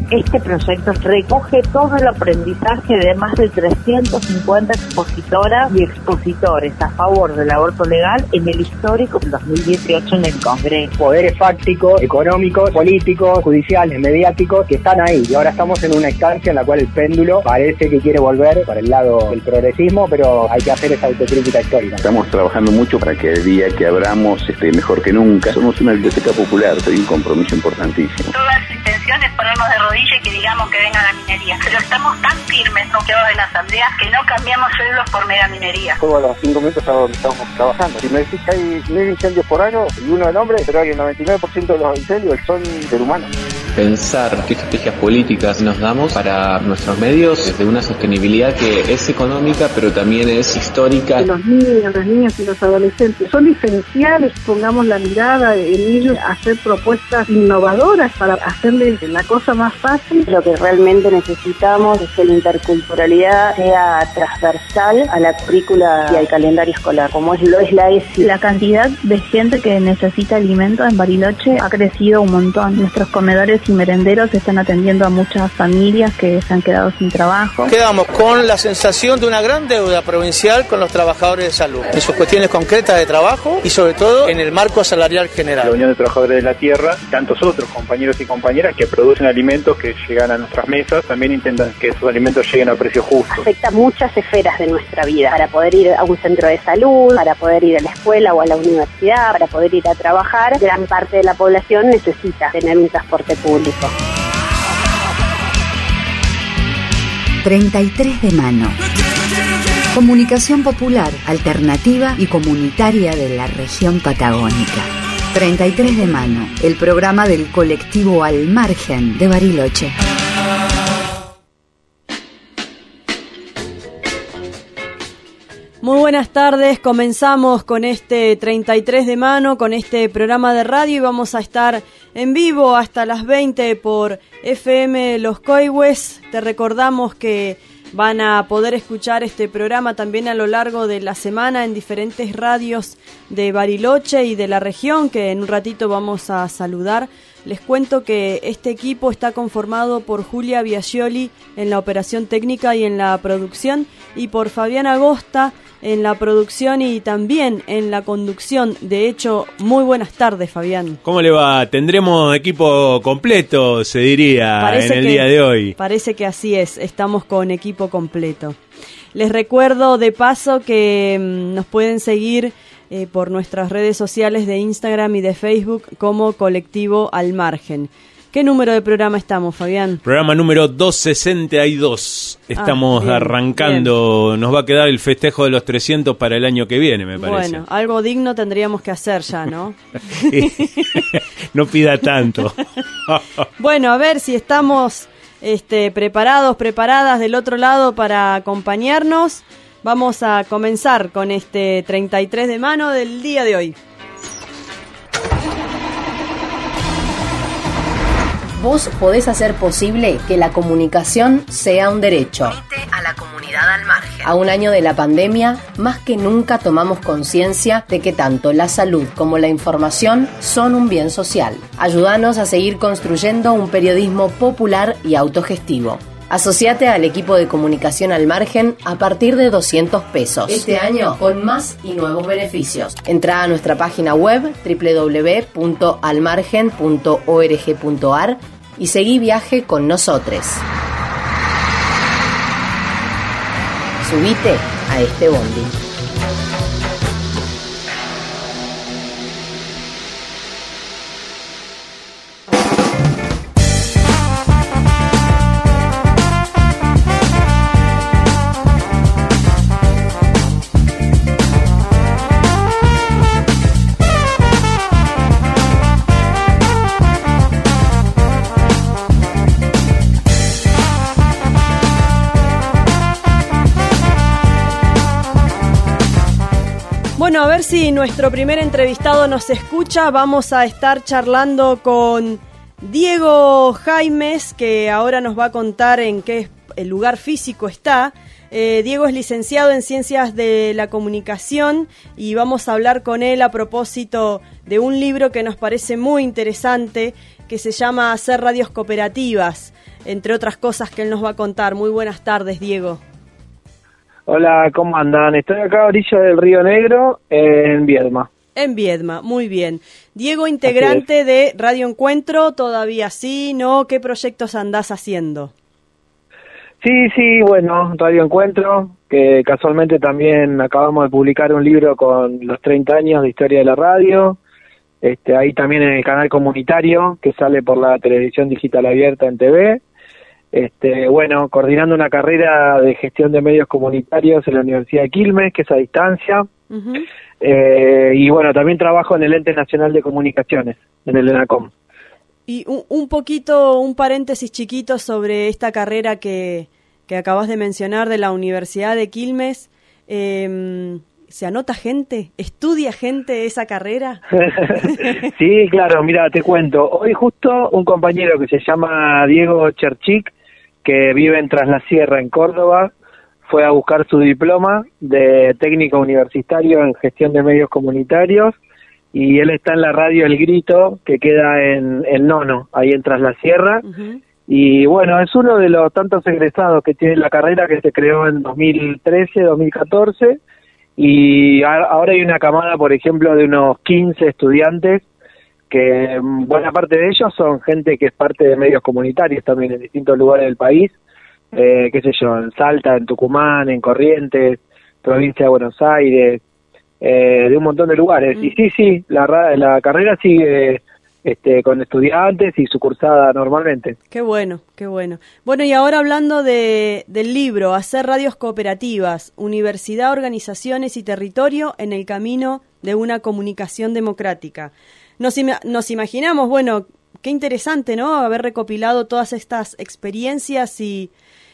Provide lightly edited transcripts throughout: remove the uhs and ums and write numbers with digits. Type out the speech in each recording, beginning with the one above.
Este proyecto recoge todo el aprendizaje de más de 350 expositoras y expositores a favor del aborto legal en el histórico 2018 en el Congreso. Poderes fácticos, económicos, políticos, judiciales, mediáticos, que están ahí. Y ahora estamos en una instancia en la cual el péndulo parece que quiere volver para el lado del progresismo, pero hay que hacer esa autocrítica histórica. Estamos trabajando mucho para que el día que abramos esté mejor que nunca. Somos una biblioteca popular, hay un compromiso importantísimo. Toda la intención es ponernos de rodillas y que digamos que venga la minería. Pero estamos tan firmes, no quedados en la asamblea, que no cambiamos sueldos por mega minería. Todos los 5 minutos estamos trabajando. Si me decís que hay 1000 incendios por año y uno de hombre, pero hay el 99% de los incendios son del humano. Pensar qué estrategias políticas nos damos para nuestros medios desde una sostenibilidad que es económica, pero también es histórica. Los niños, las niñas y los adolescentes son esenciales, pongamos la mirada en ellos, hacer propuestas innovadoras para hacerles la cosa más fácil. Lo que realmente necesitamos es que la interculturalidad sea transversal a la currícula y al calendario escolar, como lo es la ESI. La cantidad de gente que necesita alimentos en Bariloche ha crecido un montón. Nuestros comedores y merenderos están atendiendo a muchas familias que se han quedado sin trabajo. Quedamos con la sensación de una gran deuda provincial con los trabajadores de salud, en sus cuestiones concretas de trabajo y sobre todo en el marco salarial general. La Unión de Trabajadores de la Tierra, tantos otros compañeros y compañeras que producen alimentos que llegan a nuestras mesas, también intentan que esos alimentos lleguen a precio justo. Afecta muchas esferas de nuestra vida, para poder ir a un centro de salud, para poder ir a la escuela o a la universidad, para poder ir a trabajar. Gran parte de la población necesita tener un transporte público. 33 de mano. Comunicación popular, alternativa y comunitaria de la región patagónica. 33 de mano, el programa del colectivo Al Margen de Bariloche. Muy buenas tardes, comenzamos con este 33 de mano, con este programa de radio y vamos a estar en vivo hasta las 20 por FM Los Coihues. Te recordamos que van a poder escuchar este programa también a lo largo de la semana en diferentes radios de Bariloche y de la región, que en un ratito vamos a saludar. Les cuento que este equipo está conformado por Julia Biagioli en la operación técnica y en la producción, y por Fabián Agosta en la producción y también en la conducción. De hecho, muy buenas tardes, Fabián. ¿Cómo le va? Tendremos equipo completo, se diría, en el día de hoy. Parece que así es, estamos con equipo completo. Les recuerdo de paso que nos pueden seguir por nuestras redes sociales de Instagram y de Facebook como Colectivo Al Margen. ¿Qué número de programa estamos, Fabián? Programa número 262. Estamos bien, arrancando. Bien. Nos va a quedar el festejo de los 300 para el año que viene, me parece. Bueno, algo digno tendríamos que hacer ya, ¿no? No pida tanto. Bueno, a ver si estamos preparadas del otro lado para acompañarnos. Vamos a comenzar con este 33 de mano del día de hoy. Vos podés hacer posible que la comunicación sea un derecho. Unite a la comunidad Al Margen. A un año de la pandemia, más que nunca tomamos conciencia de que tanto la salud como la información son un bien social. Ayúdanos a seguir construyendo un periodismo popular y autogestivo. Asociate al equipo de comunicación Al Margen a partir de 200 pesos. Este año con más y nuevos beneficios. Entrá a nuestra página web www.almargen.org.ar y seguí viaje con nosotros. Subite a este bondi. Bueno, a ver si nuestro primer entrevistado nos escucha. Vamos a estar charlando con Diego Jaimes, que ahora nos va a contar en qué el lugar físico está. Diego es licenciado en Ciencias de la Comunicación y vamos a hablar con él a propósito de un libro que nos parece muy interesante, que se llama Hacer radios cooperativas, entre otras cosas que él nos va a contar. Muy buenas tardes, Diego. Hola, ¿cómo andan? Estoy acá a orilla del Río Negro, en Viedma. En Viedma, muy bien. Diego, integrante de Radio Encuentro, ¿todavía sí, no? ¿Qué proyectos andás haciendo? Sí, bueno, Radio Encuentro, que casualmente también acabamos de publicar un libro con los 30 años de historia de la radio, ahí también en el canal comunitario, que sale por la televisión digital abierta en TV. Bueno, coordinando una carrera de gestión de medios comunitarios en la Universidad de Quilmes, que es a distancia. Uh-huh. Y bueno, también trabajo en el Ente Nacional de Comunicaciones, en el ENACOM. Y un paréntesis chiquito sobre esta carrera que acabas de mencionar de la Universidad de Quilmes. ¿Se anota gente? ¿Estudia gente esa carrera? Sí, claro, mira, te cuento. Hoy justo un compañero que se llama Diego Cherchik, que vive en Tras la Sierra, en Córdoba, fue a buscar su diploma de técnico universitario en gestión de medios comunitarios, y él está en la radio El Grito, que queda en el Nono, ahí en Tras la Sierra. Uh-huh. Y bueno, es uno de los tantos egresados que tiene la carrera, que se creó en 2013, 2014, y ahora hay una camada, por ejemplo, de unos 15 estudiantes, que buena parte de ellos son gente que es parte de medios comunitarios también en distintos lugares del país, qué sé yo, en Salta, en Tucumán, en Corrientes, provincia de Buenos Aires, de un montón de lugares. Y sí, la carrera sigue con estudiantes y sucursada normalmente. Qué bueno, qué bueno. Bueno, y ahora hablando del libro, Hacer radios cooperativas, Universidad, Organizaciones y Territorio en el camino de una comunicación democrática. Nos imaginamos, bueno, qué interesante, ¿no? Haber recopilado todas estas experiencias y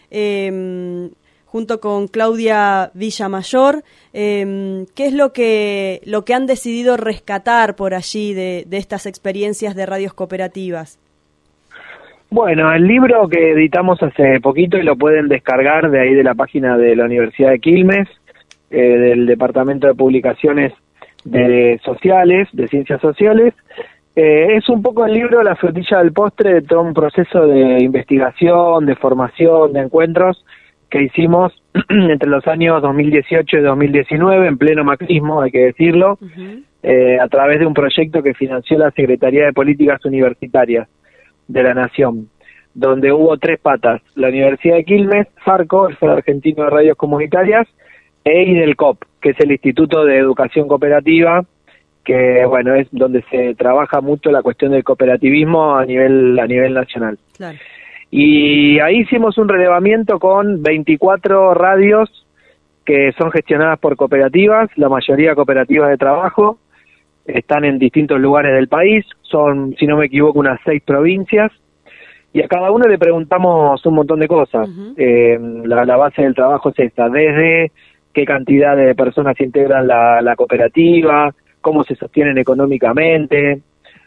junto con Claudia Villamayor, ¿qué es lo que han decidido rescatar por allí de estas experiencias de radios cooperativas? Bueno, el libro que editamos hace poquito y lo pueden descargar de ahí de la página de la Universidad de Quilmes, del Departamento de Publicaciones de Sociales, de Ciencias Sociales, es un poco el libro la frutilla del postre de todo un proceso de investigación, de formación, de encuentros que hicimos entre los años 2018 y 2019, en pleno macrismo, hay que decirlo, uh-huh. A través de un proyecto que financió la Secretaría de Políticas Universitarias de la Nación, donde hubo 3 patas: la Universidad de Quilmes, FARCO, el Foro Argentino de Radios Comunitarias, e IDELCOP, que es el Instituto de Educación Cooperativa, que bueno, es donde se trabaja mucho la cuestión del cooperativismo a nivel nacional. Claro. Y ahí hicimos un relevamiento con 24 radios que son gestionadas por cooperativas, la mayoría cooperativas de trabajo, están en distintos lugares del país, son, si no me equivoco, unas 6 provincias, y a cada uno le preguntamos un montón de cosas. Uh-huh. La base del trabajo es esta, desde qué cantidad de personas integran la cooperativa, cómo se sostienen económicamente,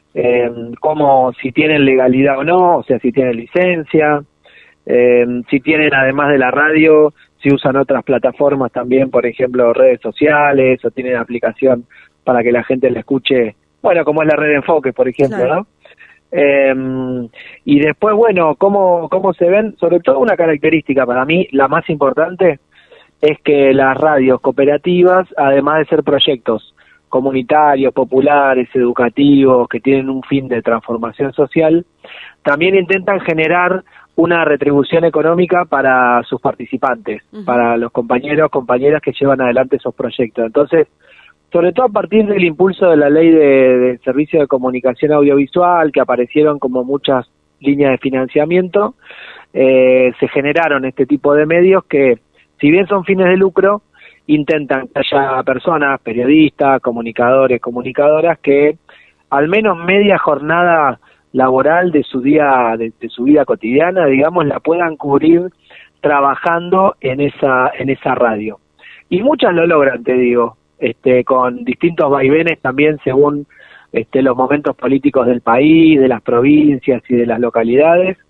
cómo, si tienen legalidad o no, o sea, si tienen licencia, si tienen, además de la radio, si usan otras plataformas también, por ejemplo, redes sociales, o tienen aplicación para que la gente la escuche, bueno, como es la red de Enfoque, por ejemplo, claro. ¿No? Y después, bueno, cómo se ven, sobre todo una característica para mí, la más importante, es que las radios cooperativas, además de ser proyectos comunitarios, populares, educativos, que tienen un fin de transformación social, también intentan generar una retribución económica para sus participantes, uh-huh. para los compañeros, compañeras que llevan adelante esos proyectos. Entonces, sobre todo a partir del impulso de la ley de servicio de comunicación audiovisual, que aparecieron como muchas líneas de financiamiento, se generaron este tipo de medios que, si bien son fines de lucro, intentan que haya personas, periodistas, comunicadores, comunicadoras, que al menos media jornada laboral de su día, de su vida cotidiana, digamos, la puedan cubrir trabajando en esa radio. Y muchas lo logran, te digo, con distintos vaivenes también según los momentos políticos del país, de las provincias y de las localidades,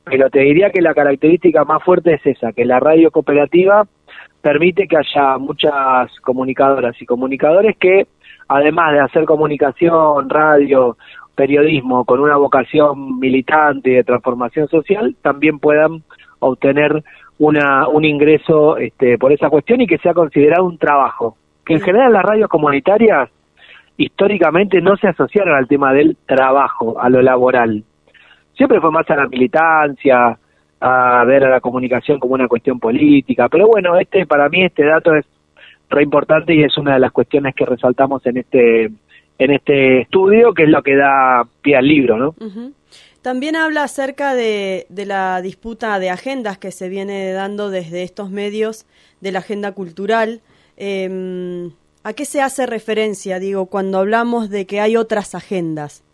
pero te diría que la característica más fuerte es esa, que la radio cooperativa permite que haya muchas comunicadoras y comunicadores que, además de hacer comunicación, radio, periodismo con una vocación militante y de transformación social, también puedan obtener un ingreso por esa cuestión y que sea considerado un trabajo. Que en general las radios comunitarias históricamente no se asociaron al tema del trabajo, a lo laboral. Siempre fue más a la militancia, a ver a la comunicación como una cuestión política, pero bueno, para mí este dato es re importante y es una de las cuestiones que resaltamos en este estudio, que es lo que da pie al libro, ¿no? Uh-huh. También habla acerca de la disputa de agendas que se viene dando desde estos medios de la agenda cultural. ¿A qué se hace referencia, digo, cuando hablamos de que hay otras agendas?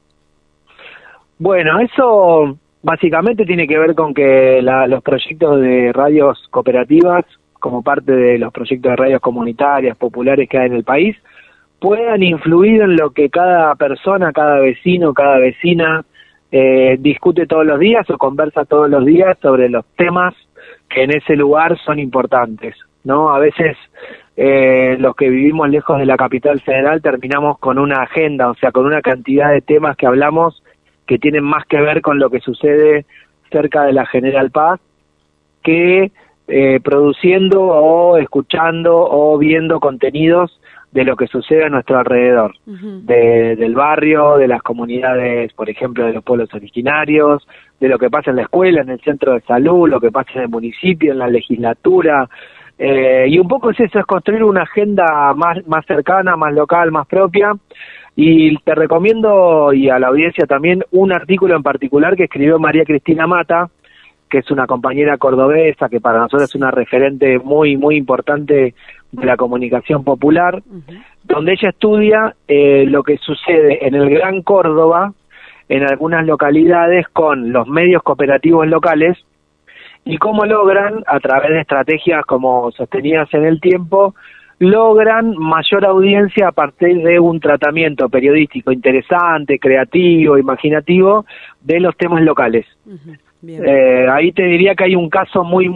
Bueno, eso básicamente tiene que ver con que los proyectos de radios cooperativas, como parte de los proyectos de radios comunitarias, populares que hay en el país, puedan influir en lo que cada persona, cada vecino, cada vecina discute todos los días o conversa todos los días sobre los temas que en ese lugar son importantes, ¿no? A veces los que vivimos lejos de la capital federal terminamos con una agenda, o sea, con una cantidad de temas que hablamos que tienen más que ver con lo que sucede cerca de la General Paz que produciendo o escuchando o viendo contenidos de lo que sucede a nuestro alrededor, uh-huh. Del barrio, de las comunidades, por ejemplo, de los pueblos originarios, de lo que pasa en la escuela, en el centro de salud, lo que pasa en el municipio, en la legislatura, y un poco es eso, es construir una agenda más cercana, más local, más propia. Y te recomiendo, y a la audiencia también, un artículo en particular que escribió María Cristina Mata, que es una compañera cordobesa, que para nosotros es una referente muy, muy importante de la comunicación popular, uh-huh. donde ella estudia lo que sucede en el Gran Córdoba, en algunas localidades, con los medios cooperativos locales, y cómo logran, a través de estrategias como sostenidas en el tiempo, logran mayor audiencia a partir de un tratamiento periodístico interesante, creativo, imaginativo de los temas locales. Uh-huh. Ahí te diría que hay un caso muy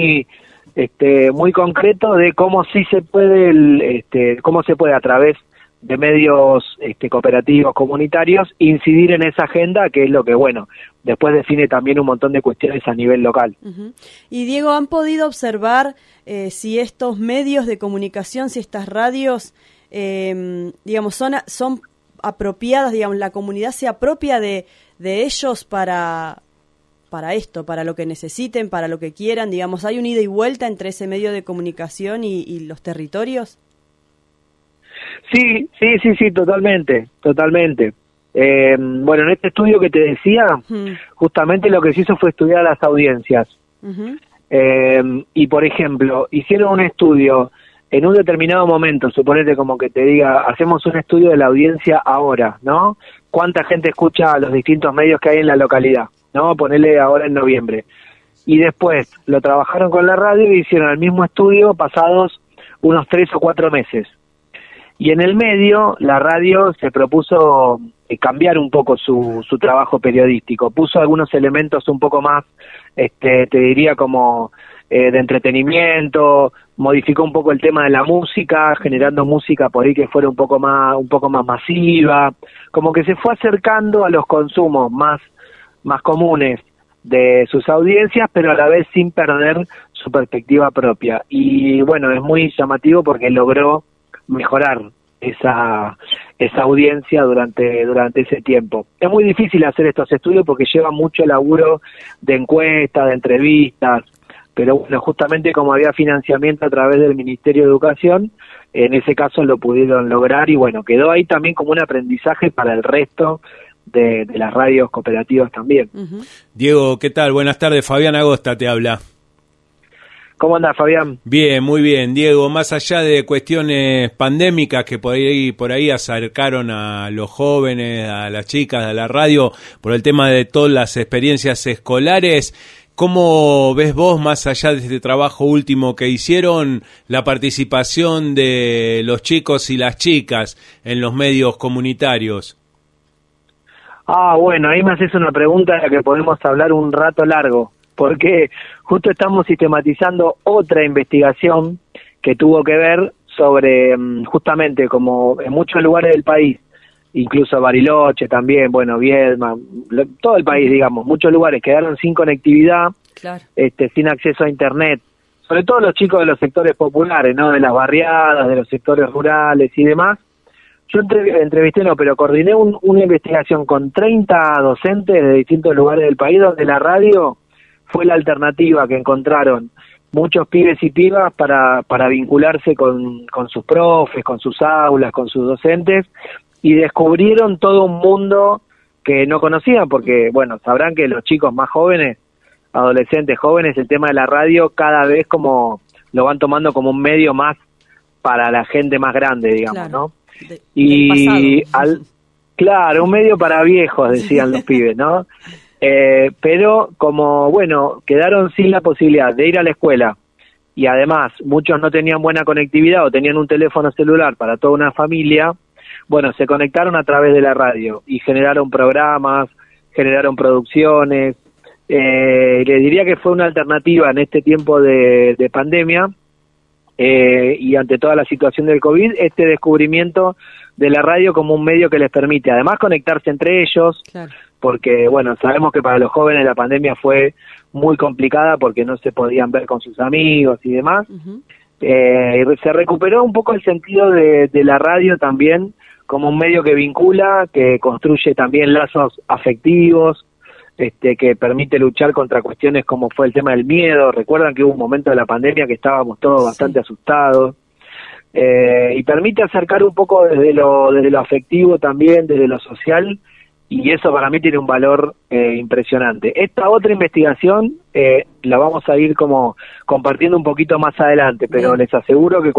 concreto de cómo sí se puede cómo se puede a través de medios cooperativos, comunitarios, incidir en esa agenda, que es lo que, bueno, después define también un montón de cuestiones a nivel local. Uh-huh. Y Diego, ¿han podido observar si estos medios de comunicación, si estas radios, digamos, son apropiadas, digamos, la comunidad se apropia de ellos para esto, para lo que necesiten, para lo que quieran, digamos, hay un ida y vuelta entre ese medio de comunicación y los territorios? Sí, totalmente. Bueno, en este estudio que te decía, justamente lo que se hizo fue estudiar las audiencias. Uh-huh. Y, por ejemplo, hicieron un estudio en un determinado momento, suponete como que te diga, hacemos un estudio de la audiencia ahora, ¿no? ¿Cuánta gente escucha los distintos medios que hay en la localidad? ¿No? Ponele ahora en noviembre. Y después lo trabajaron con la radio y hicieron el mismo estudio pasados unos 3 o 4 meses. Y en el medio, la radio se propuso cambiar un poco su trabajo periodístico. Puso algunos elementos un poco más, te diría como de entretenimiento, modificó un poco el tema de la música, generando música por ahí que fuera un poco más masiva, como que se fue acercando a los consumos más comunes de sus audiencias, pero a la vez sin perder su perspectiva propia. Y bueno, es muy llamativo porque logró mejorar esa audiencia durante ese tiempo. Es muy difícil hacer estos estudios porque lleva mucho laburo de encuestas, de entrevistas, pero bueno, justamente como había financiamiento a través del Ministerio de Educación, en ese caso lo pudieron lograr y bueno, quedó ahí también como un aprendizaje para el resto de las radios cooperativas también. Uh-huh. Diego, ¿qué tal? Buenas tardes, Fabián Agosta te habla. ¿Cómo andás, Fabián? Bien, muy bien. Diego, más allá de cuestiones pandémicas que por ahí acercaron a los jóvenes, a las chicas, a la radio, por el tema de todas las experiencias escolares, ¿cómo ves vos, más allá de este trabajo último que hicieron, la participación de los chicos y las chicas en los medios comunitarios? Bueno, ahí me haces una pregunta de la que podemos hablar un rato largo, porque justo estamos sistematizando otra investigación que tuvo que ver sobre, justamente, como en muchos lugares del país, incluso Bariloche también, bueno, Viedma, todo el país, digamos, muchos lugares quedaron sin conectividad, claro, sin acceso a internet, sobre todo los chicos de los sectores populares, ¿no? De las barriadas, de los sectores rurales y demás. Yo entrevisté, pero coordiné una investigación con 30 docentes de distintos lugares del país, donde la radio fue la alternativa que encontraron muchos pibes y pibas para vincularse con sus profes, con sus aulas, con sus docentes, y descubrieron todo un mundo que no conocían, porque, bueno, sabrán que los chicos más jóvenes, adolescentes jóvenes, el tema de la radio cada vez como lo van tomando como un medio más para la gente más grande, digamos, claro, ¿no? Claro, un medio para viejos, decían los pibes, ¿no? Pero como, bueno, quedaron sin la posibilidad de ir a la escuela y además muchos no tenían buena conectividad o tenían un teléfono celular para toda una familia, bueno, se conectaron a través de la radio y generaron programas, generaron producciones. Les diría que fue una alternativa en este tiempo de pandemia, y ante toda la situación del COVID, este descubrimiento de la radio como un medio que les permite además conectarse entre ellos, claro, porque, bueno, sabemos que para los jóvenes la pandemia fue muy complicada porque no se podían ver con sus amigos y demás. Uh-huh. Se recuperó un poco el sentido de la radio también como un medio que vincula, que construye también lazos afectivos, que permite luchar contra cuestiones como fue el tema del miedo. Recuerdan que hubo un momento de la pandemia que estábamos todos bastante asustados, y permite acercar un poco desde lo afectivo también, desde lo social, y eso para mí tiene un valor impresionante. Esta otra investigación la vamos a ir como compartiendo un poquito más adelante, pero bien, les aseguro que...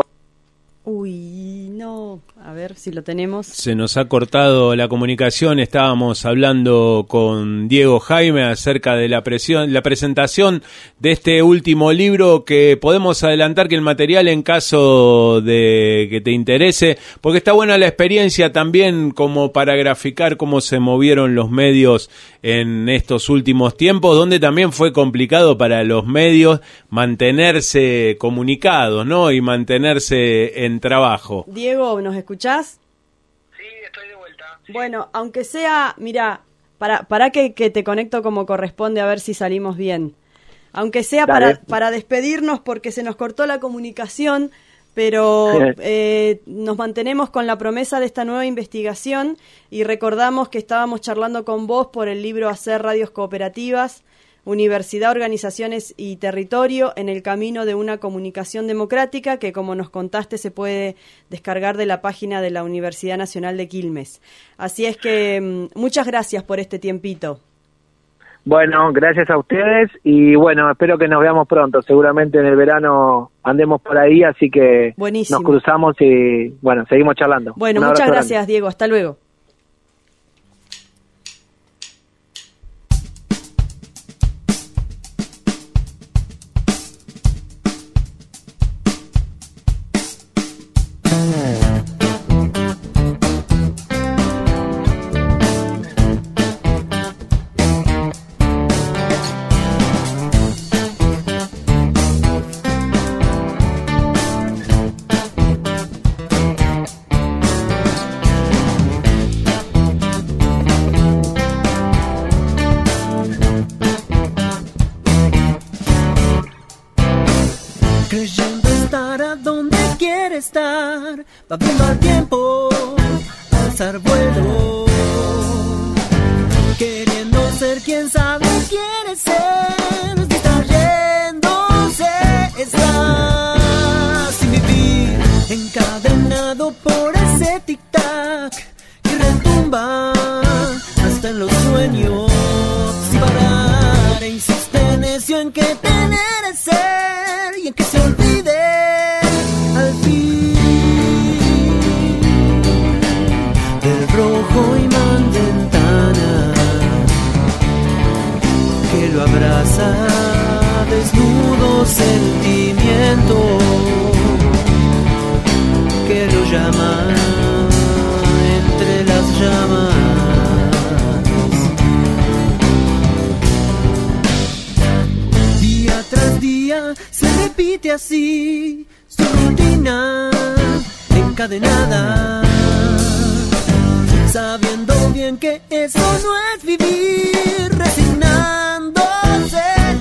Uy, no, a ver si lo tenemos. Se nos ha cortado la comunicación. Estábamos hablando con Diego Jaime acerca de la presentación de este último libro, que podemos adelantar que el material, en caso de que te interese, porque está buena la experiencia también como para graficar cómo se movieron los medios en estos últimos tiempos, donde también fue complicado para los medios mantenerse comunicados, ¿no? Y mantenerse en trabajo. Diego, ¿nos escuchás? Sí, estoy de vuelta. Sí. Bueno, aunque sea, mira, para que te conecto como corresponde, a ver si salimos bien. Aunque sea para despedirnos, porque se nos cortó la comunicación, pero nos mantenemos con la promesa de esta nueva investigación y recordamos que estábamos charlando con vos por el libro Hacer Radios Cooperativas, Universidad, Organizaciones y Territorio en el camino de una comunicación democrática, que, como nos contaste, se puede descargar de la página de la Universidad Nacional de Quilmes. Así es que muchas gracias por este tiempito. Bueno, gracias a ustedes y bueno, espero que nos veamos pronto. Seguramente en el verano andemos por ahí, así que buenísimo, nos cruzamos y bueno, seguimos charlando. Bueno, muchas gracias, Diego. Hasta luego. Va viendo al tiempo alzar vuelo, queriendo ser quien sabe quiere ser, distrayéndose está sin vivir, encadenado por ese tic-tac que retumba hasta en los sueños, sin parar e insiste necio en que tener es ser y en que se olvide al fin rojo imán de ventana que lo abraza, desnudo sentimiento que lo llama entre las llamas. día se repite así, su rutina encadenada, sabiendo bien que eso no es vivir, resignándose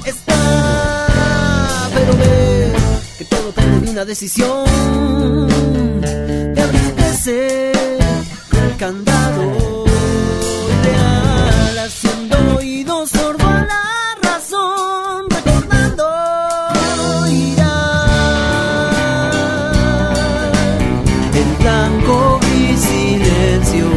está, pero ve que todo depende de una decisión, de abrir de ser con el candado ideal, haciendo oídos sordos a la razón, recordando irá el blanco y silencio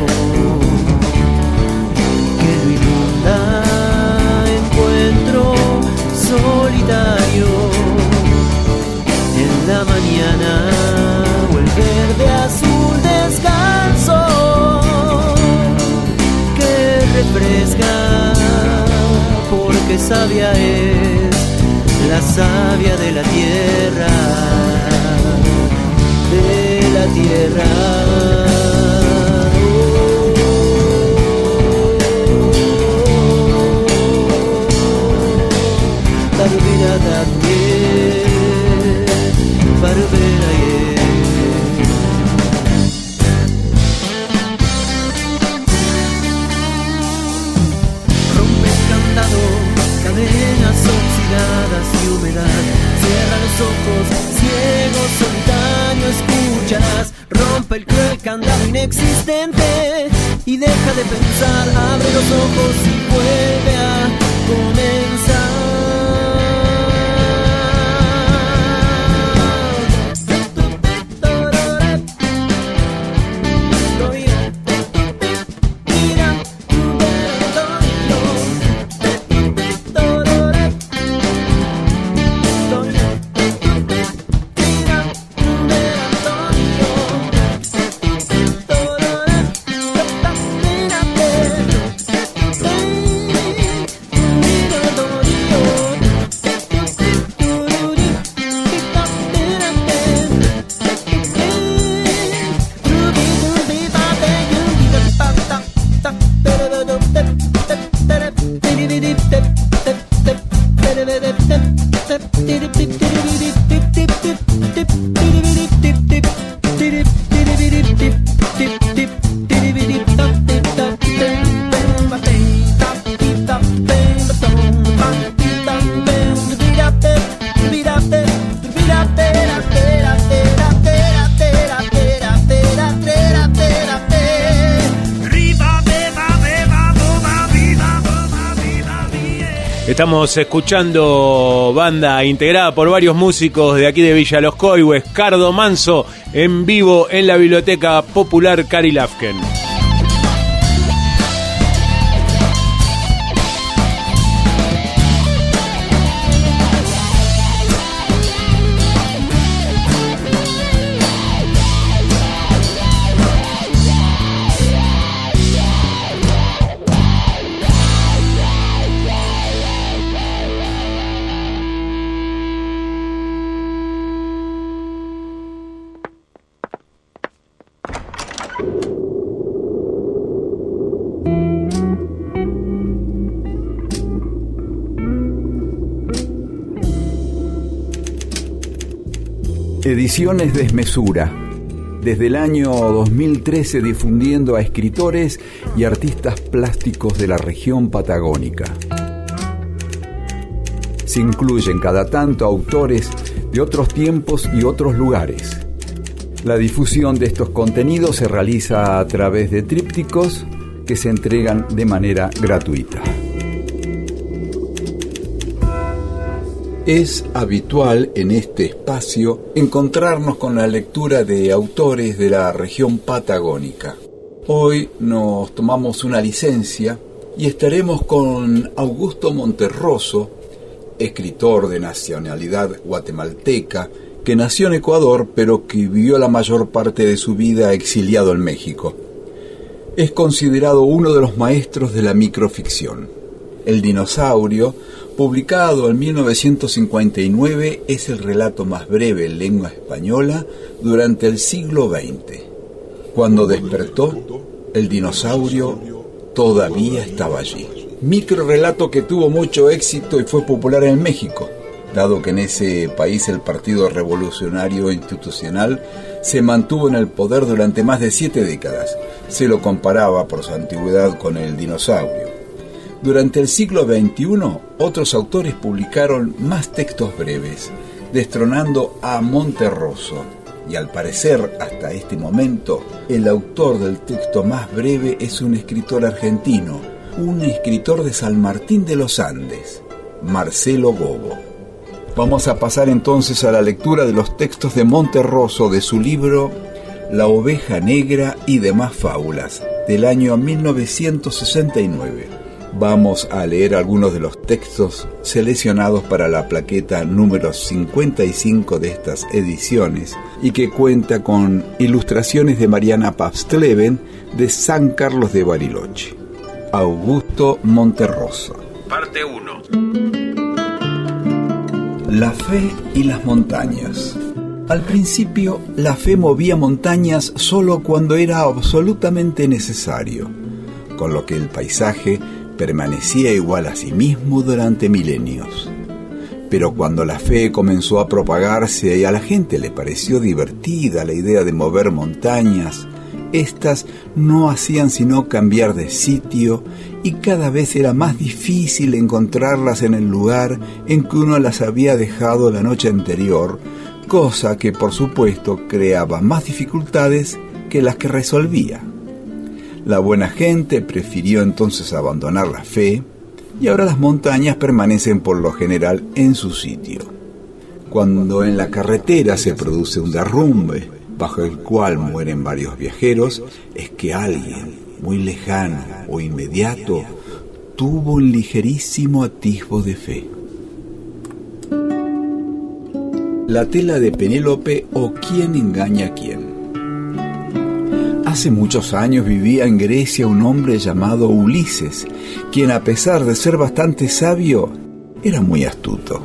que lo inunda, encuentro solitario en la mañana, o el verde azul descanso que refresca, porque sabia es la savia de la tierra, de la tierra. Barbera también, barbera rompe el candado, cadenas oxidadas y humedad, cierra los ojos, ciego, solitario, escucharás, rompe el cruel candado inexistente y deja de pensar, abre los ojos y vuelve a comenzar. Estamos escuchando banda integrada por varios músicos de aquí de Villa Los Coihues, Cardo Manso en vivo en la Biblioteca Popular Cari Lafken. Ediciones Desmesura, desde el año 2013 difundiendo a escritores y artistas plásticos de la región patagónica. Se incluyen cada tanto autores de otros tiempos y otros lugares. La difusión de estos contenidos se realiza a través de trípticos que se entregan de manera gratuita. Es habitual en este espacio encontrarnos con la lectura de autores de la región patagónica. Hoy nos tomamos una licencia y estaremos con Augusto Monterroso, escritor de nacionalidad guatemalteca, que nació en Ecuador pero que vivió la mayor parte de su vida exiliado en México. Es considerado uno de los maestros de la microficción. El dinosaurio, publicado en 1959, es el relato más breve en lengua española durante el siglo XX. Cuando despertó, el dinosaurio todavía estaba allí. Microrelato que tuvo mucho éxito y fue popular en México. dado que en ese país el Partido Revolucionario Institucional se mantuvo en el poder durante más de 7 décadas. Se lo comparaba por su antigüedad con el dinosaurio. Durante el siglo XXI, otros autores publicaron más textos breves, destronando a Monterroso. Y al parecer, hasta este momento, el autor del texto más breve es un escritor argentino, un escritor de San Martín de los Andes, Marcelo Gobo. Vamos a pasar entonces a la lectura de los textos de Monterroso de su libro La oveja negra y demás fábulas, del año 1969. Vamos a leer algunos de los textos seleccionados para la plaqueta número 55 de estas ediciones y que cuenta con ilustraciones de Mariana Pabstleven de San Carlos de Bariloche. Augusto Monterroso. Parte 1. La fe y las montañas. Al principio, la fe movía montañas solo cuando era absolutamente necesario, con lo que el paisaje permanecía igual a sí mismo durante milenios. Pero cuando la fe comenzó a propagarse y a la gente le pareció divertida la idea de mover montañas, éstas no hacían sino cambiar de sitio y cada vez era más difícil encontrarlas en el lugar en que uno las había dejado la noche anterior, cosa que por supuesto creaba más dificultades que las que resolvía. La buena gente prefirió entonces abandonar la fe y ahora las montañas permanecen por lo general en su sitio. Cuando en la carretera se produce un derrumbe bajo el cual mueren varios viajeros, es que alguien muy lejano o inmediato tuvo un ligerísimo atisbo de fe. La tela de Penélope o quién engaña a quién. Hace muchos años vivía en Grecia un hombre llamado Ulises, quien a pesar de ser bastante sabio, era muy astuto.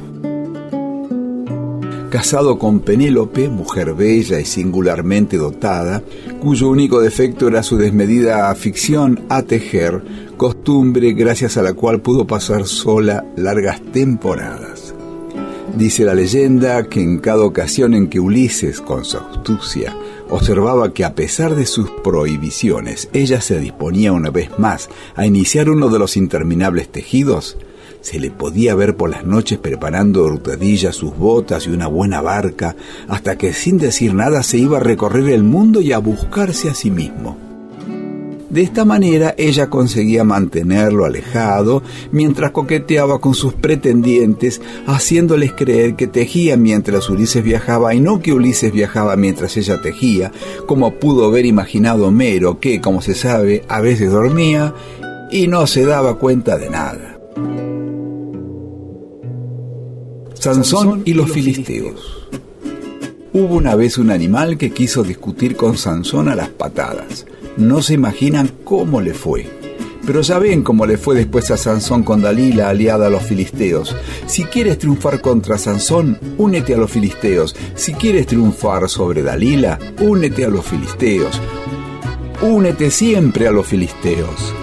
Casado con Penélope, mujer bella y singularmente dotada, cuyo único defecto era su desmedida afición a tejer, costumbre gracias a la cual pudo pasar sola largas temporadas. Dice la leyenda que en cada ocasión en que Ulises, con su astucia, observaba que a pesar de sus prohibiciones, ella se disponía una vez más a iniciar uno de los interminables tejidos, se le podía ver por las noches preparando de hurtadillas sus botas y una buena barca, hasta que sin decir nada se iba a recorrer el mundo y a buscarse a sí mismo. De esta manera ella conseguía mantenerlo alejado mientras coqueteaba con sus pretendientes, haciéndoles creer que tejía mientras Ulises viajaba y no que Ulises viajaba mientras ella tejía, como pudo haber imaginado Homero, que, como se sabe, a veces dormía y no se daba cuenta de nada. Sansón y los filisteos. Hubo una vez un animal que quiso discutir con Sansón a las patadas. No se imaginan cómo le fue. Pero ya ven cómo le fue después a Sansón con Dalila, aliada a los filisteos. Si quieres triunfar contra Sansón, únete a los filisteos. Si quieres triunfar sobre Dalila, únete a los filisteos. Únete siempre a los filisteos.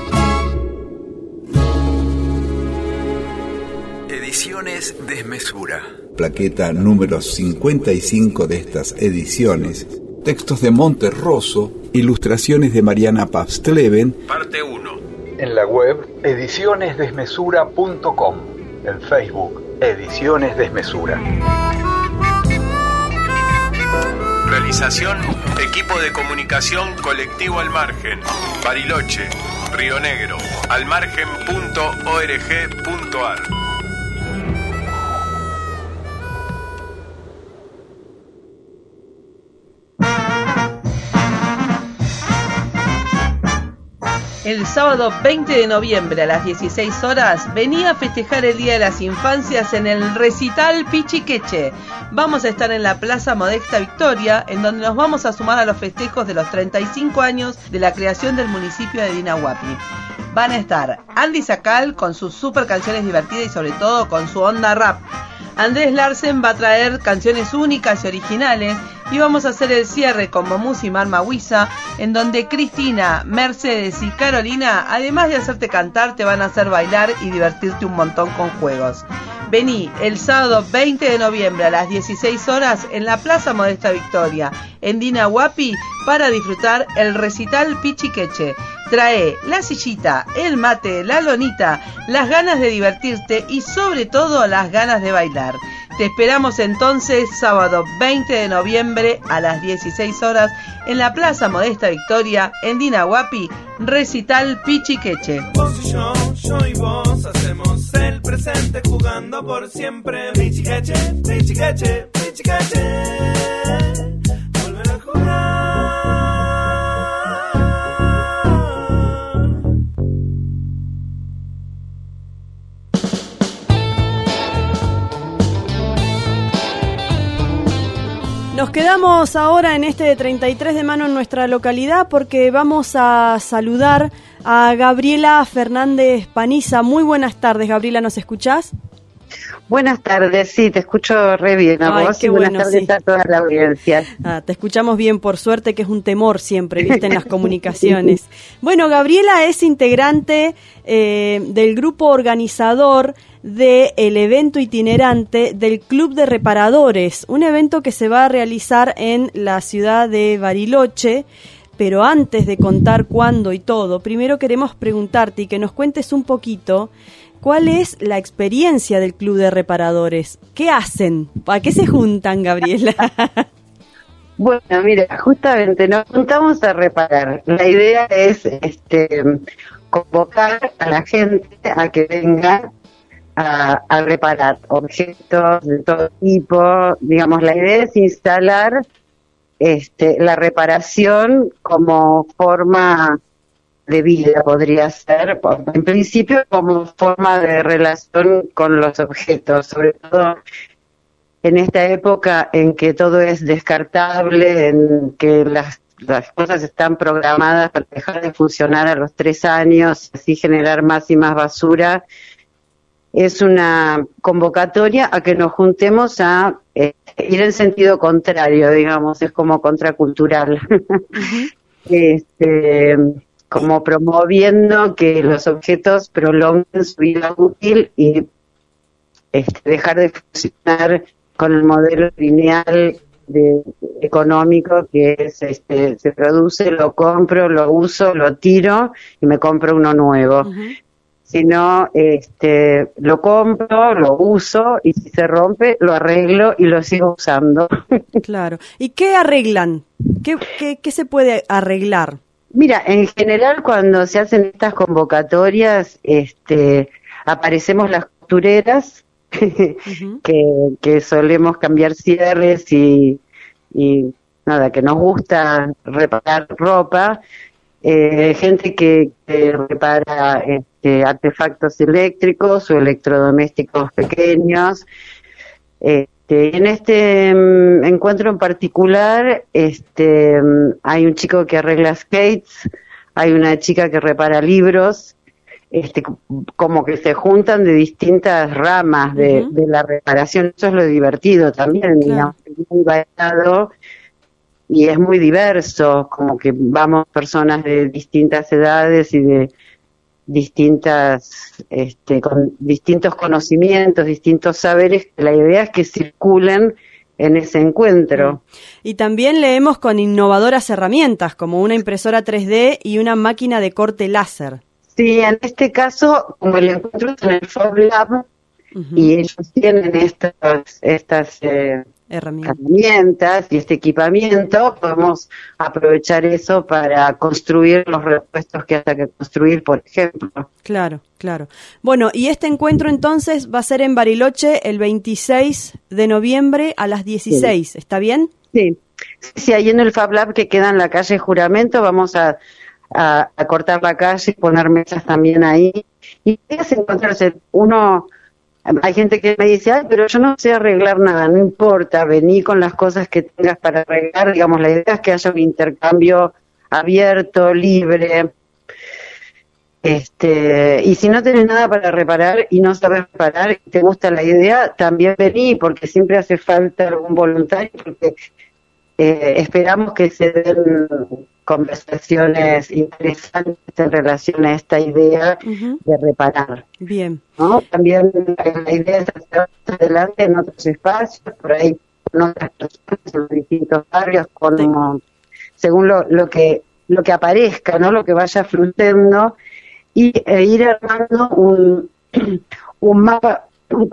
Ediciones Desmesura. Plaqueta número 55 de estas ediciones. Textos de Monterroso, ilustraciones de Mariana Pabstleven. Parte 1. En la web edicionesdesmesura.com. En Facebook, Ediciones Desmesura. Realización, equipo de comunicación Colectivo Al Margen, Bariloche, Río Negro, almargen.org.ar. El sábado 20 de noviembre a las 16 horas venía a festejar el Día de las Infancias en el Recital Pichiqueche. Vamos a estar en la Plaza Modesta Victoria, en donde nos vamos a sumar a los festejos de los 35 años de la creación del municipio de Dinahuapi. Van a estar Andy Sacal con sus super canciones divertidas y sobre todo con su onda rap. Andrés Larsen va a traer canciones únicas y originales y vamos a hacer el cierre con Momus y Marma Huiza, en donde Cristina, Mercedes y Carolina, además de hacerte cantar, te van a hacer bailar y divertirte un montón con juegos. Vení el sábado 20 de noviembre a las 16 horas en la Plaza Modesta Victoria, en Dinahuapi, para disfrutar el recital Pichiqueche. Trae la sillita, el mate, la lonita, las ganas de divertirte y sobre todo las ganas de bailar. Te esperamos entonces sábado 20 de noviembre a las 16 horas en la Plaza Modesta Victoria, en Dinahuapi, recital Pichiqueche. Vos y yo y vos hacemos el presente jugando por siempre. Pichiqueche, pichiqueche, pichiqueche. Volver a jugar. Nos quedamos ahora en este 33 de mano en nuestra localidad porque vamos a saludar a Gabriela Fernández Paniza. Muy buenas tardes, Gabriela, ¿nos escuchás? Buenas tardes, sí, te escucho re bien a vos y buenas tardes a toda la audiencia. Te escuchamos bien, por suerte, que es un temor siempre, viste, en las comunicaciones. Bueno, Gabriela es integrante del grupo organizador del evento itinerante del Club de Reparadores, un evento que se va a realizar en la ciudad de Bariloche. Pero antes de contar cuándo y todo, primero queremos preguntarte y que nos cuentes un poquito ¿cuál es la experiencia del Club de Reparadores? ¿Qué hacen? ¿A qué se juntan, Gabriela? Bueno, mira, justamente nos juntamos a reparar. La idea es convocar a la gente a que venga a reparar objetos de todo tipo. Digamos, la idea es instalar la reparación como forma de vida, podría ser, en principio como forma de relación con los objetos, sobre todo en esta época en que todo es descartable, en que las cosas están programadas para dejar de funcionar a los 3 años, así generar más y más basura. Es una convocatoria a que nos juntemos a ir en sentido contrario, digamos, es como contracultural. Como promoviendo que los objetos prolonguen su vida útil y dejar de funcionar con el modelo lineal económico que es se produce, lo compro, lo uso, lo tiro y me compro uno nuevo. Sino lo compro, lo uso y si se rompe lo arreglo y lo sigo usando. Claro. ¿Y qué arreglan? ¿Qué se puede arreglar? Mira, en general cuando se hacen estas convocatorias, aparecemos las costureras que solemos cambiar cierres y nada, que nos gusta reparar ropa, gente que repara artefactos eléctricos o electrodomésticos pequeños. En este encuentro en particular, hay un chico que arregla skates, hay una chica que repara libros, como que se juntan de distintas ramas de la reparación. Eso es lo divertido también, digamos, es muy variado y es muy diverso, como que vamos personas de distintas edades y de distintas, con distintos conocimientos, distintos saberes. La idea es que circulen en ese encuentro. Y también leemos con innovadoras herramientas, como una impresora 3D y una máquina de corte láser. Sí, en este caso, como el encuentro es en el Fab Lab, y ellos tienen estas herramientas y este equipamiento, podemos aprovechar eso para construir los repuestos que haya que construir, por ejemplo. Claro, claro. Bueno, y este encuentro entonces va a ser en Bariloche el 26 de noviembre a las 16, ¿sí? ¿Está bien? Sí, sí, ahí en el Fab Lab que queda en la calle Juramento, vamos a cortar la calle y poner mesas también ahí. Y es encontrarse hay gente que me dice, ay, pero yo no sé arreglar nada, no importa, vení con las cosas que tengas para arreglar. Digamos, la idea es que haya un intercambio abierto, libre. Y si no tenés nada para reparar y no sabes reparar y te gusta la idea, también vení, porque siempre hace falta algún voluntario, porque esperamos que se den conversaciones interesantes en relación a esta idea de reparar. Bien. ¿No? También la idea es hacer adelante en otros espacios, por ahí con otras personas en los distintos barrios, según lo que aparezca, ¿no? Lo que vaya fluyendo, y ir armando un mapa,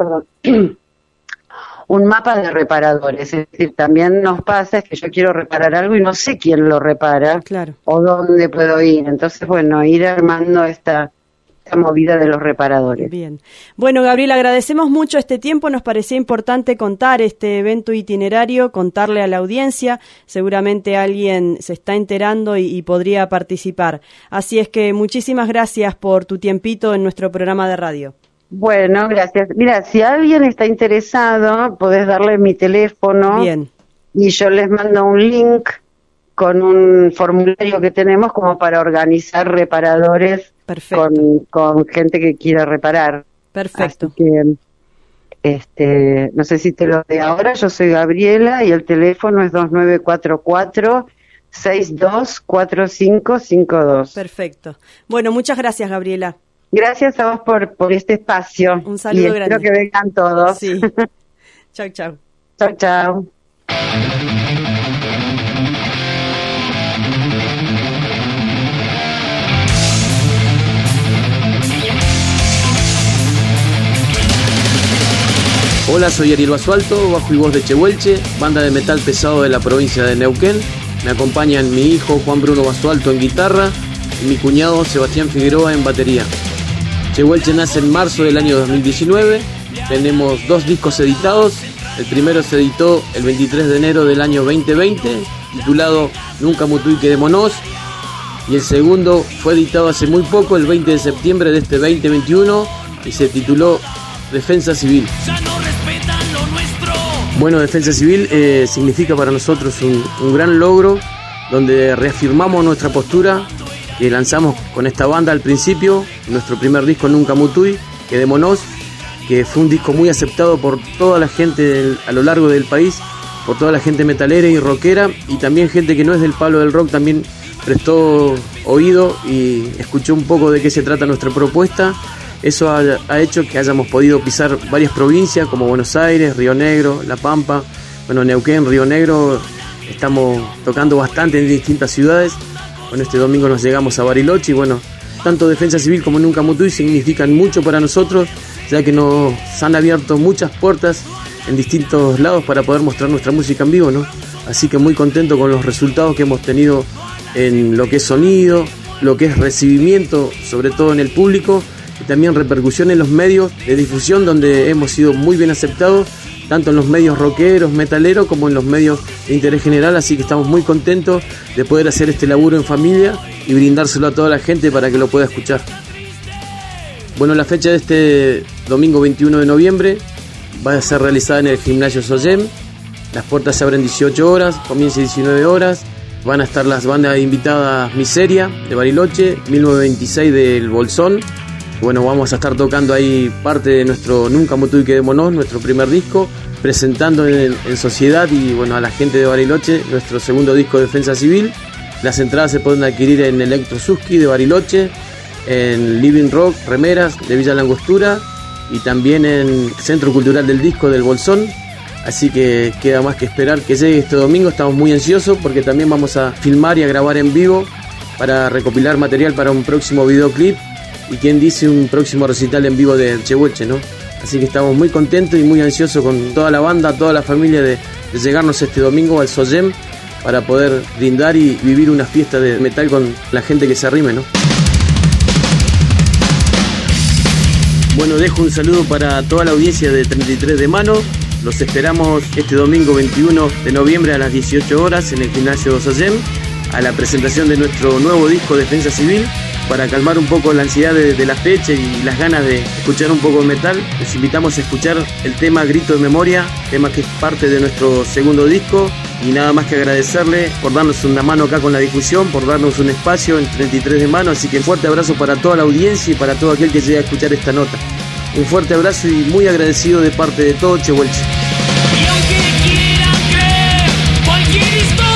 un mapa de reparadores. Es decir, también nos pasa que yo quiero reparar algo y no sé quién lo repara, claro, o dónde puedo ir. Entonces, bueno, ir armando esta movida de los reparadores. Bien. Bueno, Gabriela, agradecemos mucho este tiempo. Nos parecía importante contar este evento itinerario, contarle a la audiencia. Seguramente alguien se está enterando y podría participar. Así es que muchísimas gracias por tu tiempito en nuestro programa de radio. Bueno, gracias. Mira, si alguien está interesado, podés darle mi teléfono. Bien. Y yo les mando un link con un formulario que tenemos como para organizar reparadores. Perfecto. Con gente que quiera reparar. Perfecto. Así que, no sé si te lo doy ahora. Yo soy Gabriela y el teléfono es 2944-624552. Perfecto. Bueno, muchas gracias, Gabriela. Gracias a vos por este espacio. Un saludo y grande. Espero que vengan todos. Sí. Chau, chau. Chau, chau. Hola, soy Ariel Basualto, bajo y voz de Chehuelche, banda de metal pesado de la provincia de Neuquén. Me acompañan mi hijo Juan Bruno Basualto en guitarra y mi cuñado Sebastián Figueroa en batería. Chehuelche nace en marzo del año 2019, tenemos 2 discos editados. El primero se editó el 23 de enero del año 2020, titulado Nunca Mutuí Quedémonos, y el segundo fue editado hace muy poco, el 20 de septiembre de este 2021, y se tituló Defensa Civil. Bueno, Defensa Civil significa para nosotros un gran logro, donde reafirmamos nuestra postura que lanzamos con esta banda al principio, nuestro primer disco Nunca Mutuí Quedémonos, que fue un disco muy aceptado por toda la gente a lo largo del país, por toda la gente metalera y rockera, y también gente que no es del palo del rock también prestó oído y escuchó un poco de qué se trata nuestra propuesta. Eso ha hecho que hayamos podido pisar varias provincias como Buenos Aires, Río Negro, La Pampa, bueno, Neuquén, Río Negro. Estamos tocando bastante en distintas ciudades. Bueno, este domingo nos llegamos a Bariloche y bueno, tanto Defensa Civil como Nunca Mutuí significan mucho para nosotros, ya que nos han abierto muchas puertas en distintos lados para poder mostrar nuestra música en vivo, ¿no? Así que muy contento con los resultados que hemos tenido en lo que es sonido, lo que es recibimiento, sobre todo en el público, y también repercusión en los medios de difusión, donde hemos sido muy bien aceptados, tanto en los medios rockeros, metaleros, como en los medios de interés general. Así que estamos muy contentos de poder hacer este laburo en familia y brindárselo a toda la gente para que lo pueda escuchar. Bueno, la fecha de este domingo 21 de noviembre va a ser realizada en el Gimnasio Sollem. Las puertas se abren 18 horas, comienza 19 horas. Van a estar las bandas invitadas Miseria de Bariloche, 1926 del Bolsón. Bueno, vamos a estar tocando ahí parte de nuestro Nunca Mutuí Quedémonos, nuestro primer disco, presentando en sociedad y bueno, a la gente de Bariloche nuestro segundo disco Defensa Civil. Las entradas se pueden adquirir en Electro Suski de Bariloche, en Living Rock, Remeras de Villa Langostura y también en Centro Cultural del Disco del Bolsón. Así que queda más que esperar que llegue este domingo. Estamos muy ansiosos porque también vamos a filmar y a grabar en vivo para recopilar material para un próximo videoclip y quien dice un próximo recital en vivo de Chehuelche, ¿no? Así que estamos muy contentos y muy ansiosos con toda la banda, toda la familia de llegarnos este domingo al Sollem para poder brindar y vivir una fiesta de metal con la gente que se arrime, ¿no? Bueno, dejo un saludo para toda la audiencia de 33 de Mano. Los esperamos este domingo 21 de noviembre a las 18 horas en el Gimnasio Sollem a la presentación de nuestro nuevo disco Defensa Civil. Para calmar un poco la ansiedad de la fecha y las ganas de escuchar un poco de metal, les invitamos a escuchar el tema Grito de Memoria, tema que es parte de nuestro segundo disco. Y nada más que agradecerle por darnos una mano acá con la difusión, por darnos un espacio en 33 de Mano. Así que un fuerte abrazo para toda la audiencia y para todo aquel que llegue a escuchar esta nota. Un fuerte abrazo y muy agradecido de parte de todo Chehuelche. Y aunque quieran creer cualquier historia.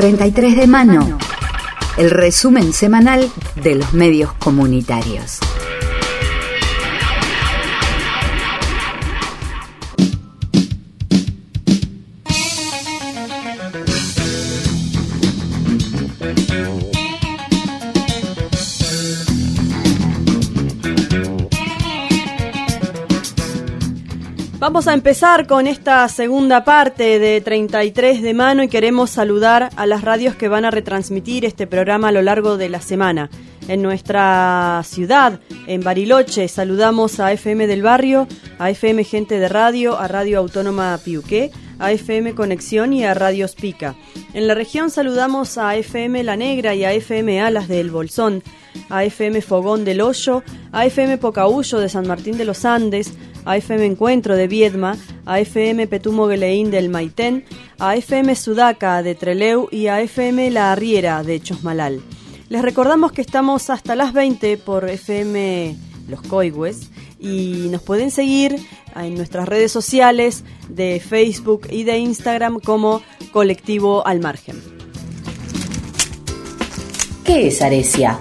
33 de mano, el resumen semanal de los medios comunitarios. Vamos a empezar con esta segunda parte de 33 de mano y queremos saludar a las radios que van a retransmitir este programa a lo largo de la semana. En nuestra ciudad, en Bariloche, saludamos a FM del Barrio, a FM Gente de Radio, a Radio Autónoma Piuqué, a FM Conexión y a Radio Spica. En la región saludamos a FM La Negra y a FM Alas de El Bolsón, a FM Fogón del Hoyo, a FM Pocahuyo de San Martín de los Andes, a FM Encuentro de Viedma, a FM Petumo Geleín del Maitén, a FM Sudaca de Trelew y a FM La Arriera de Chosmalal. Les recordamos que estamos hasta las 20 por FM Los Coigües y nos pueden seguir en nuestras redes sociales de Facebook y de Instagram como Colectivo Al Margen. ¿Qué es Aresia?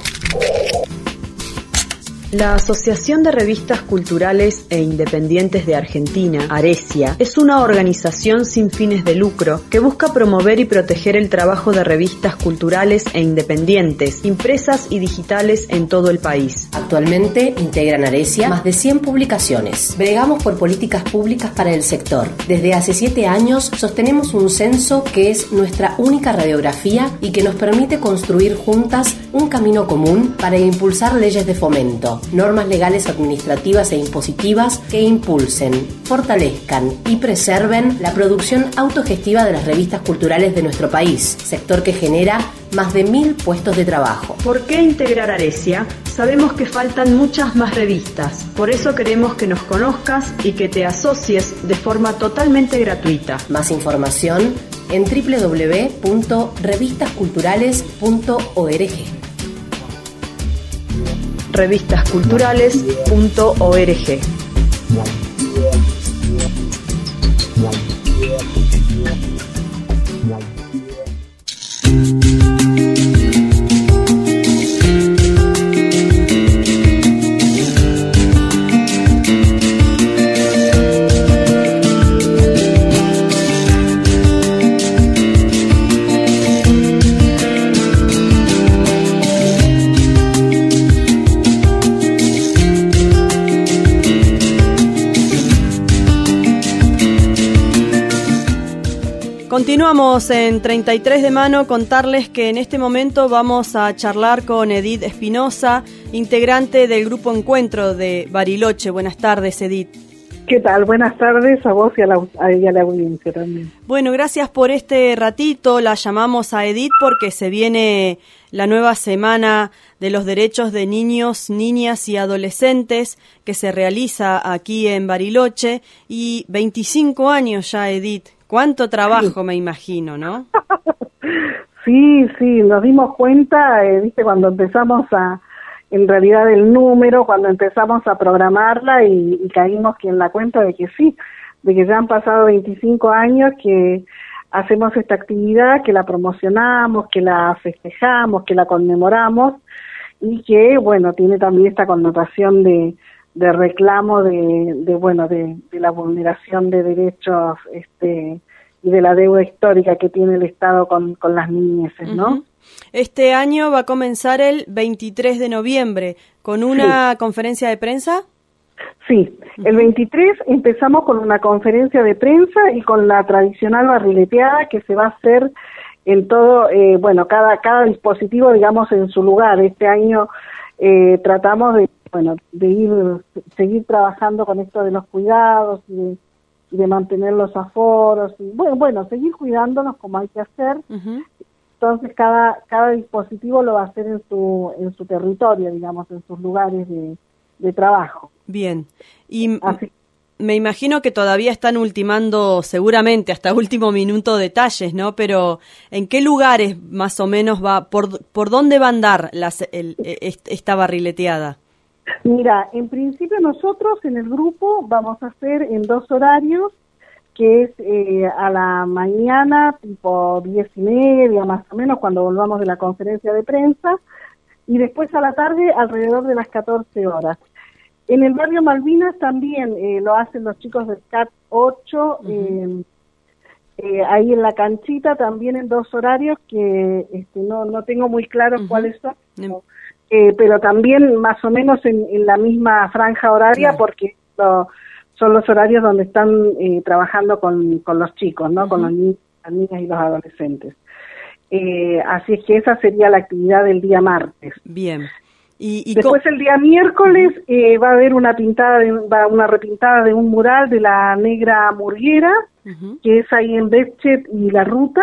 La Asociación de Revistas Culturales e Independientes de Argentina, Aresia, es una organización sin fines de lucro que busca promover y proteger el trabajo de revistas culturales e independientes, impresas y digitales en todo el país. Actualmente integran Aresia más de 100 publicaciones. Bregamos por políticas públicas para el sector. Desde hace 7 años sostenemos un censo que es nuestra única radiografía y que nos permite construir juntas un camino común para impulsar leyes de fomento, normas legales, administrativas e impositivas que impulsen, fortalezcan y preserven la producción autogestiva de las revistas culturales de nuestro país, sector que genera más de 1000 puestos de trabajo. ¿Por qué integrar Aresia? Sabemos que faltan muchas más revistas, por eso queremos que nos conozcas y que te asocies de forma totalmente gratuita. Más información en www.revistasculturales.org. revistasculturales.org. Continuamos en 33 de mano, contarles que en este momento vamos a charlar con Edith Espinosa, integrante del Grupo Encuentro de Bariloche. Buenas tardes, Edith. ¿Qué tal? Buenas tardes a vos y a la audiencia también. Bueno, gracias por este ratito. La llamamos a Edith porque se viene la nueva semana de los derechos de niños, niñas y adolescentes que se realiza aquí en Bariloche. Y 25 años ya, Edith. ¿Cuánto trabajo, sí, me imagino, no? Sí, nos dimos cuenta, viste, cuando empezamos en realidad el número, cuando empezamos a programarla y caímos en la cuenta de que sí, de que ya han pasado 25 años que hacemos esta actividad, que la promocionamos, que la festejamos, que la conmemoramos y que, bueno, tiene también esta connotación de reclamo de la vulneración de derechos y de la deuda histórica que tiene el Estado con las niñeces, ¿no? Uh-huh. Este año va a comenzar el 23 de noviembre con una conferencia de prensa. Sí, el 23 empezamos con una conferencia de prensa y con la tradicional barrileteada que se va a hacer en todo, cada dispositivo, digamos, en su lugar. Este año tratamos de seguir trabajando con esto de los cuidados y de mantener los aforos y seguir cuidándonos como hay que hacer. Uh-huh. Entonces cada dispositivo lo va a hacer en su territorio, digamos, en sus lugares de trabajo. Bien. Y me imagino que todavía están ultimando seguramente hasta último minuto detalles, ¿no? Pero ¿en qué lugares más o menos va, por dónde va a andar esta barrileteada? Mira, en principio nosotros en el grupo vamos a hacer en 2 horarios. que es a la mañana, tipo 10:30 más o menos, cuando volvamos de la conferencia de prensa, y después a la tarde alrededor de las 14 horas. En el barrio Malvinas también lo hacen los chicos del CAT 8, ahí en la canchita también en 2 horarios que no tengo muy claros cuáles son, pero también más o menos en la misma franja horaria, porque son los horarios donde están trabajando con los chicos, ¿no? Con los niños, las niñas y los adolescentes. Así es que esa sería la actividad del día martes. Bien. Y después el día miércoles va a haber una repintada de un mural de la Negra Murguera, que es ahí en Betchet y La Ruta,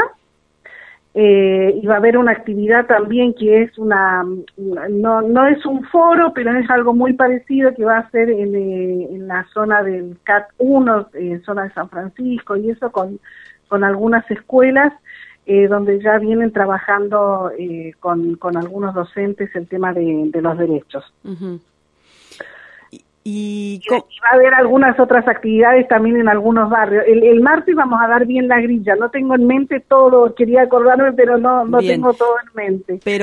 y va a haber una actividad también que es no es un foro, pero es algo muy parecido que va a ser en la zona del CAT 1, zona de San Francisco, y eso con algunas escuelas, donde ya vienen trabajando con algunos docentes el tema de los derechos. Y va a haber algunas otras actividades también en algunos barrios. El martes vamos a dar bien la grilla. No tengo en mente todo, quería acordarme, pero no tengo todo en mente. Pero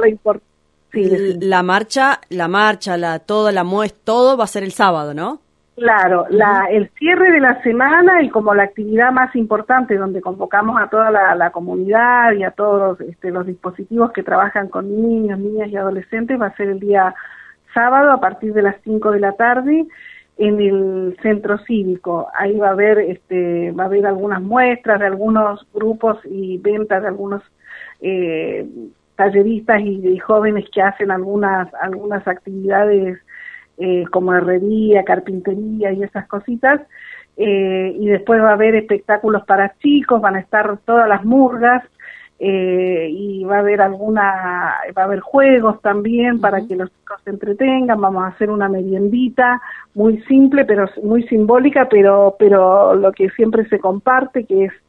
la marcha, todo va a ser el sábado, ¿no? Claro, el cierre de la semana y como la actividad más importante donde convocamos a toda la comunidad y a todos los dispositivos que trabajan con niños, niñas y adolescentes va a ser el día sábado a partir de las 5 de la tarde en el centro cívico. Ahí va a haber algunas muestras de algunos grupos y ventas de algunos talleristas y jóvenes que hacen algunas actividades como herrería, carpintería y esas cositas, y después va a haber espectáculos para chicos, van a estar todas las murgas, y va a haber juegos también para que los chicos se entretengan. Vamos a hacer una meriendita muy simple, pero muy simbólica, pero lo que siempre se comparte, que es,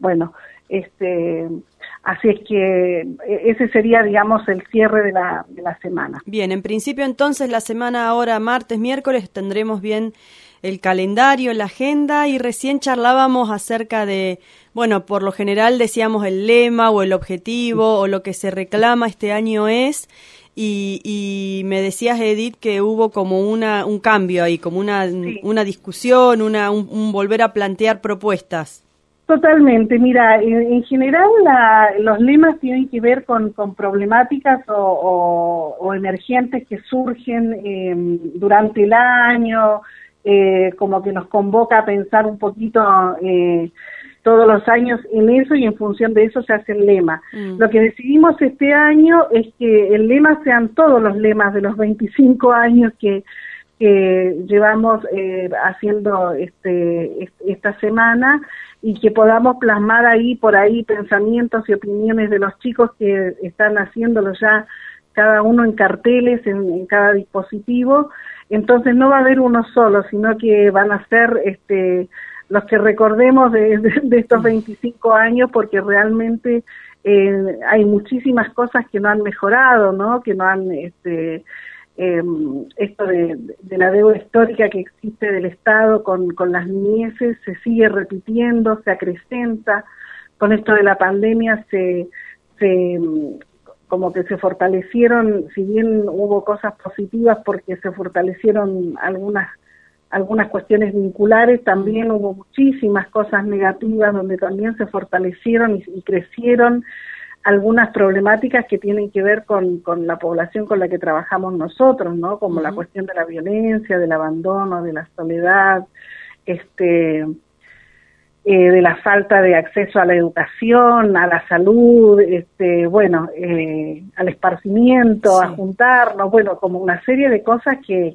así es que ese sería, digamos, el cierre de la semana. Bien, en principio entonces la semana ahora, martes, miércoles, tendremos bien el calendario, la agenda, y recién charlábamos acerca de, por lo general decíamos el lema o el objetivo o lo que se reclama este año es, y me decías, Edith, que hubo como un cambio ahí, como una discusión, un volver a plantear propuestas. Totalmente, mira, en general los lemas tienen que ver con problemáticas o emergentes que surgen durante el año, como que nos convoca a pensar un poquito todos los años en eso, y en función de eso se hace el lema. Lo que decidimos este año es que el lema sean todos los lemas de los 25 años que llevamos haciendo esta semana, y que podamos plasmar por ahí pensamientos y opiniones de los chicos que están haciéndolo ya cada uno en carteles, en cada dispositivo. Entonces no va a haber uno solo, sino que van a ser los que recordemos de estos 25 años, porque realmente hay muchísimas cosas que no han mejorado, ¿no? Que no han esto de la deuda histórica que existe del Estado con las niñeces se sigue repitiendo, se acrecenta. Con esto de la pandemia como que se fortalecieron, si bien hubo cosas positivas porque se fortalecieron algunas cuestiones vinculares, también hubo muchísimas cosas negativas donde también se fortalecieron y crecieron algunas problemáticas que tienen que ver con la población con la que trabajamos nosotros, ¿no? Como la cuestión de la violencia, del abandono, de la soledad, de la falta de acceso a la educación, a la salud, al esparcimiento, a juntarnos, como una serie de cosas que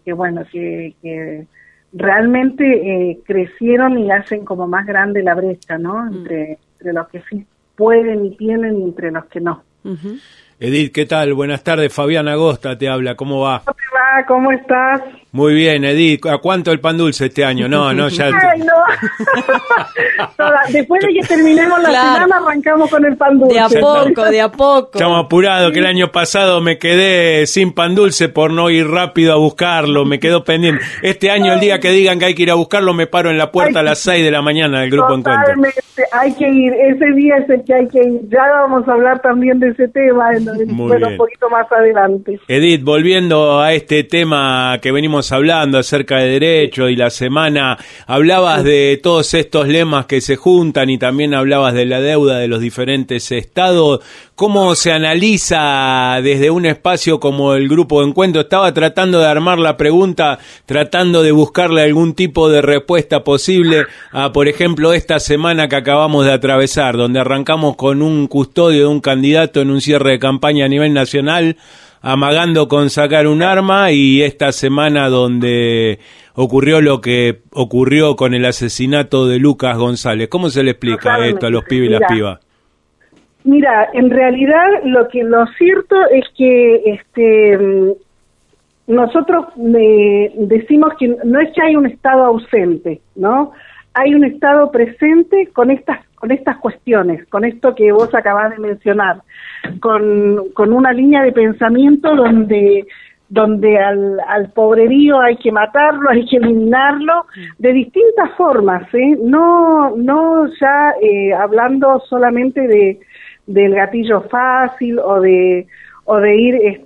realmente crecieron y hacen como más grande la brecha, ¿no? Entre los que sí pueden y tienen y entre los que no. Edith, ¿qué tal? Buenas tardes, Fabián Agosta te habla, ¿cómo va? ¿Cómo te va? ¿Cómo estás? Muy bien, Edith, ¿a cuánto el pan dulce este año? No, ya... Ay, no. Después de que terminemos la semana, arrancamos con el pan dulce. De a poco. Estamos apurados, que el año pasado me quedé sin pan dulce por no ir rápido a buscarlo, me quedó pendiente. Este año, el día que digan que hay que ir a buscarlo, me paro en la puerta a las 6 de la mañana del Grupo Encuentro. Hay que ir, ese día es el que hay que ir. Ya vamos a hablar también de ese tema, un poquito más adelante. Edith, volviendo a este tema que venimos hablando acerca de derecho y la semana, hablabas de todos estos lemas que se juntan y también hablabas de la deuda de los diferentes estados. ¿Cómo se analiza desde un espacio como el Grupo de Encuentro? Estaba tratando de armar la pregunta, tratando de buscarle algún tipo de respuesta posible a, por ejemplo, esta semana que acabamos de atravesar, donde arrancamos con un custodio de un candidato en un cierre de campaña a nivel nacional, amagando con sacar un arma, y esta semana donde ocurrió lo que ocurrió con el asesinato de Lucas González. ¿Cómo se le explica esto a los pibes y las pibas? Mira, en realidad lo cierto es que nosotros decimos que no es que hay un Estado ausente, ¿no? Hay un Estado presente con estas cuestiones, con esto que vos acabás de mencionar, con una línea de pensamiento donde al pobrerío hay que matarlo, hay que eliminarlo de distintas formas, no ya hablando solamente del gatillo fácil o de ir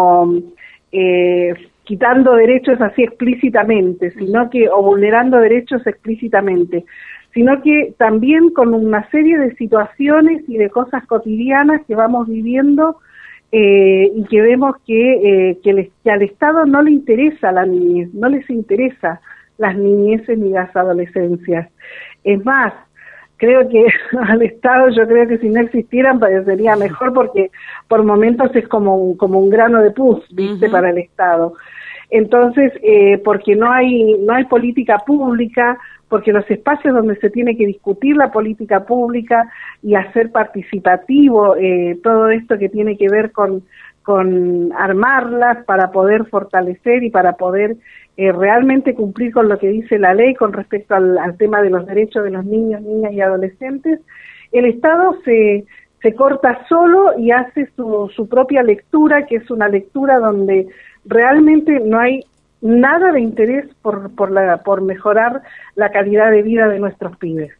quitando derechos así explícitamente, o vulnerando derechos explícitamente, sino que también con una serie de situaciones y de cosas cotidianas que vamos viviendo y que vemos que al Estado no le interesa la niñez, no les interesa las niñeces ni las adolescencias. Es más, creo que al Estado, yo creo que si no existieran sería mejor, porque por momentos es como un grano de pus, ¿viste? Para el Estado. Entonces, porque no hay política pública, porque los espacios donde se tiene que discutir la política pública y hacer participativo todo esto que tiene que ver con armarlas para poder fortalecer y para poder realmente cumplir con lo que dice la ley con respecto al tema de los derechos de los niños, niñas y adolescentes, el Estado se corta solo y hace su propia lectura, que es una lectura donde realmente no hay nada de interés por mejorar la calidad de vida de nuestros pibes.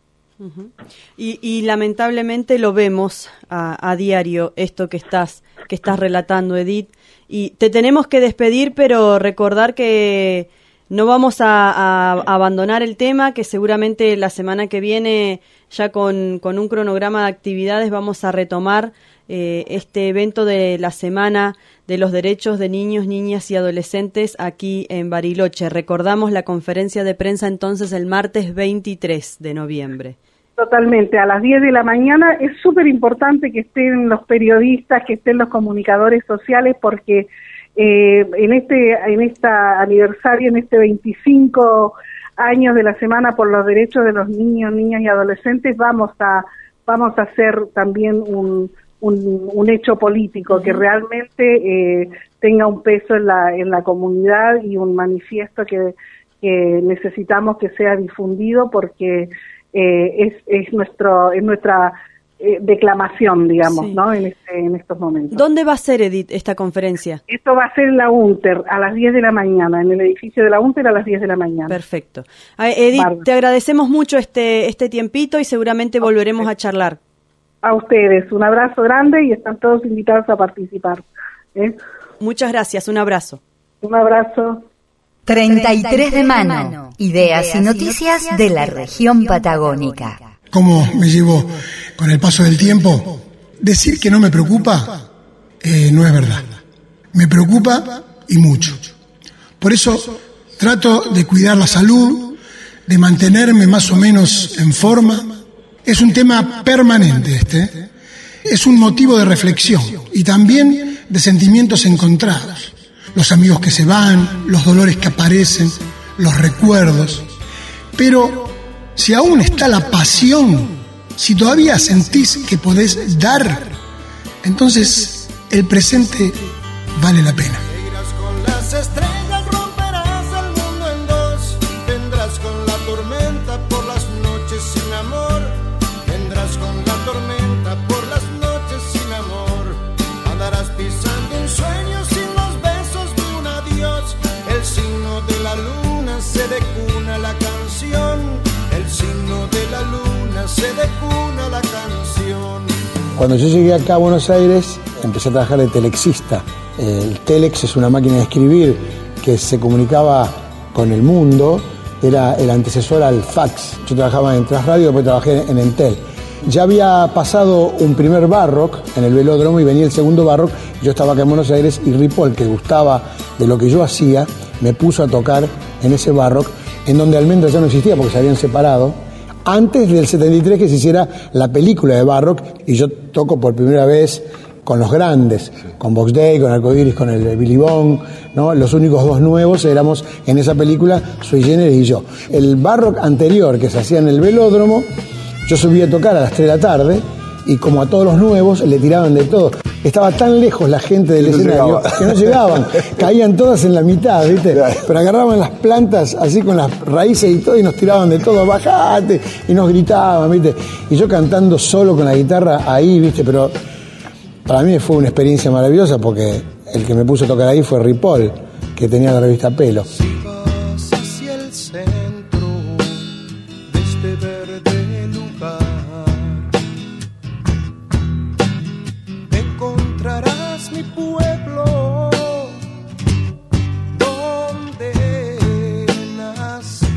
Y lamentablemente lo vemos a diario, esto que estás relatando, Edith, y te tenemos que despedir, pero recordar que no vamos a abandonar el tema, que seguramente la semana que viene, ya con un cronograma de actividades, vamos a retomar este evento de la Semana de los Derechos de Niños, Niñas y Adolescentes aquí en Bariloche. Recordamos la conferencia de prensa entonces el martes 23 de noviembre. Totalmente, a las 10 de la mañana. Es súper importante que estén los periodistas, que estén los comunicadores sociales, porque en este aniversario, en este 25 años de la Semana por los Derechos de los Niños, Niñas y Adolescentes, vamos a hacer también un hecho político que realmente tenga un peso en la comunidad, y un manifiesto que necesitamos que sea difundido, porque es nuestra declamación, digamos, sí, ¿no? En estos momentos. ¿Dónde va a ser, Edith, esta conferencia? Esto va a ser en la UNTER a las 10 de la mañana, en el edificio de la UNTER a las 10 de la mañana. Perfecto. Edith, te agradecemos mucho este tiempito y seguramente volveremos a charlar. A ustedes, un abrazo grande y están todos invitados a participar. Muchas gracias, un abrazo. Un abrazo. 33 de mano, ideas y noticias de la región patagónica. ¿Cómo me llevo con el paso del tiempo? Decir que no me preocupa no es verdad. Me preocupa y mucho. Por eso trato de cuidar la salud, de mantenerme más o menos en forma. Es un tema permanente este. Es un motivo de reflexión y también de sentimientos encontrados. Los amigos que se van, los dolores que aparecen, los recuerdos. Pero si aún está la pasión, si todavía sentís que podés dar, entonces el presente vale la pena. Irás con las estrellas, romperás el mundo en dos. Vendrás con la tormenta por las noches sin amor. Vendrás con la tormenta por las noches sin amor. Andarás pisando un sueño sin los besos de un adiós. El signo de la luna se decuna la canción. El signo de la luna se decuna la canción. Cuando yo llegué acá a Buenos Aires, empecé a trabajar de telexista. El telex es una máquina de escribir que se comunicaba con el mundo, era el antecesor al fax. Yo trabajaba en Transradio, después trabajé en Entel. Ya había pasado un primer Barrock en el Velódromo y venía el segundo Barrock. Yo estaba acá en Buenos Aires y Ripoll, que gustaba de lo que yo hacía, me puso a tocar en ese Barrock, en donde Almendra ya no existía porque se habían separado, antes del 73 que se hiciera la película de Barrock, y yo toco por primera vez con los grandes, con Box Day, con Arcoiris, con el Billy Bond, ¿no? Los únicos dos nuevos éramos en esa película, Sui Generis y yo. El Barrock anterior que se hacía en el Velódromo, yo subí a tocar a las 3 de la tarde y como a todos los nuevos le tiraban de todo. Estaba tan lejos la gente del escenario que no llegaban, caían todas en la mitad, ¿viste? Pero agarraban las plantas así con las raíces y todo y nos tiraban de todo, bajate, y nos gritaban, ¿viste? Y yo cantando solo con la guitarra ahí, ¿viste? Pero para mí fue una experiencia maravillosa porque el que me puso a tocar ahí fue Ripoll, que tenía la revista Pelo. Hacia el centro de este verde lugar encontrarás mi pueblo donde nací.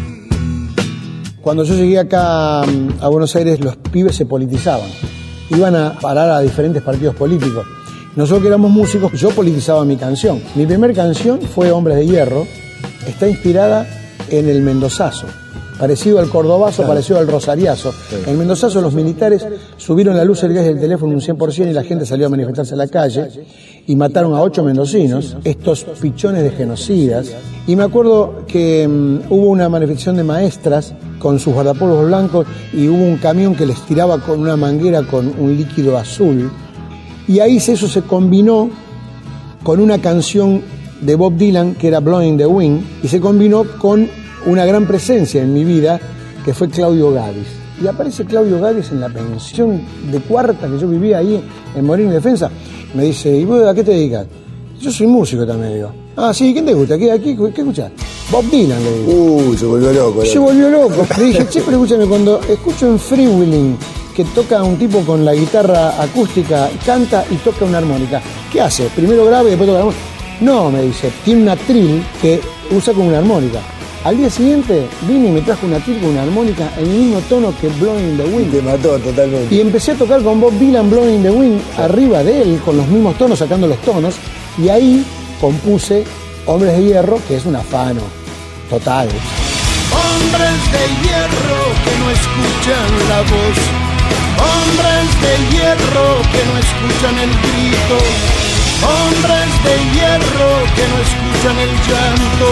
Cuando yo llegué acá a Buenos Aires, los pibes se politizaban. Iban a parar a diferentes partidos políticos. Nosotros que éramos músicos, yo politizaba mi canción. Mi primer canción fue Hombres de Hierro. Está inspirada en el mendozazo, parecido al cordobazo, claro, parecido al rosariazo. Sí. En el mendozazo los militares subieron la luz del gas del teléfono un 100% y la gente salió a manifestarse a la calle y mataron a 8 mendocinos, estos pichones de genocidas. Y me acuerdo que hubo una manifestación de maestras con sus guardapolvos blancos y hubo un camión que les tiraba con una manguera con un líquido azul. Y ahí eso se combinó con una canción de Bob Dylan que era Blowing the Wind y se combinó con una gran presencia en mi vida que fue Claudio Gabis. Y aparece Claudio Gabis en la pensión de cuarta que yo vivía ahí en Moreno y Defensa. Me dice, ¿y vos a qué te dedicas? Yo soy músico también, digo. Ah, sí, ¿quién te gusta? ¿Qué escuchás? Bob Dylan, le digo. Se volvió loco. Se volvió loco. Le dije, che, pero escúchame, cuando escucho en Freewheeling que toca un tipo con la guitarra acústica, canta y toca una armónica, ¿qué hace? Primero graba y después toca la armónica. No, me dice, tiene una trill que usa como una armónica. Al día siguiente vine y me trajo una trill con una armónica en el mismo tono que Blowing the Wind. Te mató totalmente. Y empecé a tocar con Bob Dylan Blowing the Wind, sí, arriba de él, con los mismos tonos, sacando los tonos, y ahí compuse Hombres de Hierro, que es un afano total. Hombres de hierro que no escuchan la voz, hombres de hierro que no escuchan el grito, hombres de hierro que no escuchan el llanto,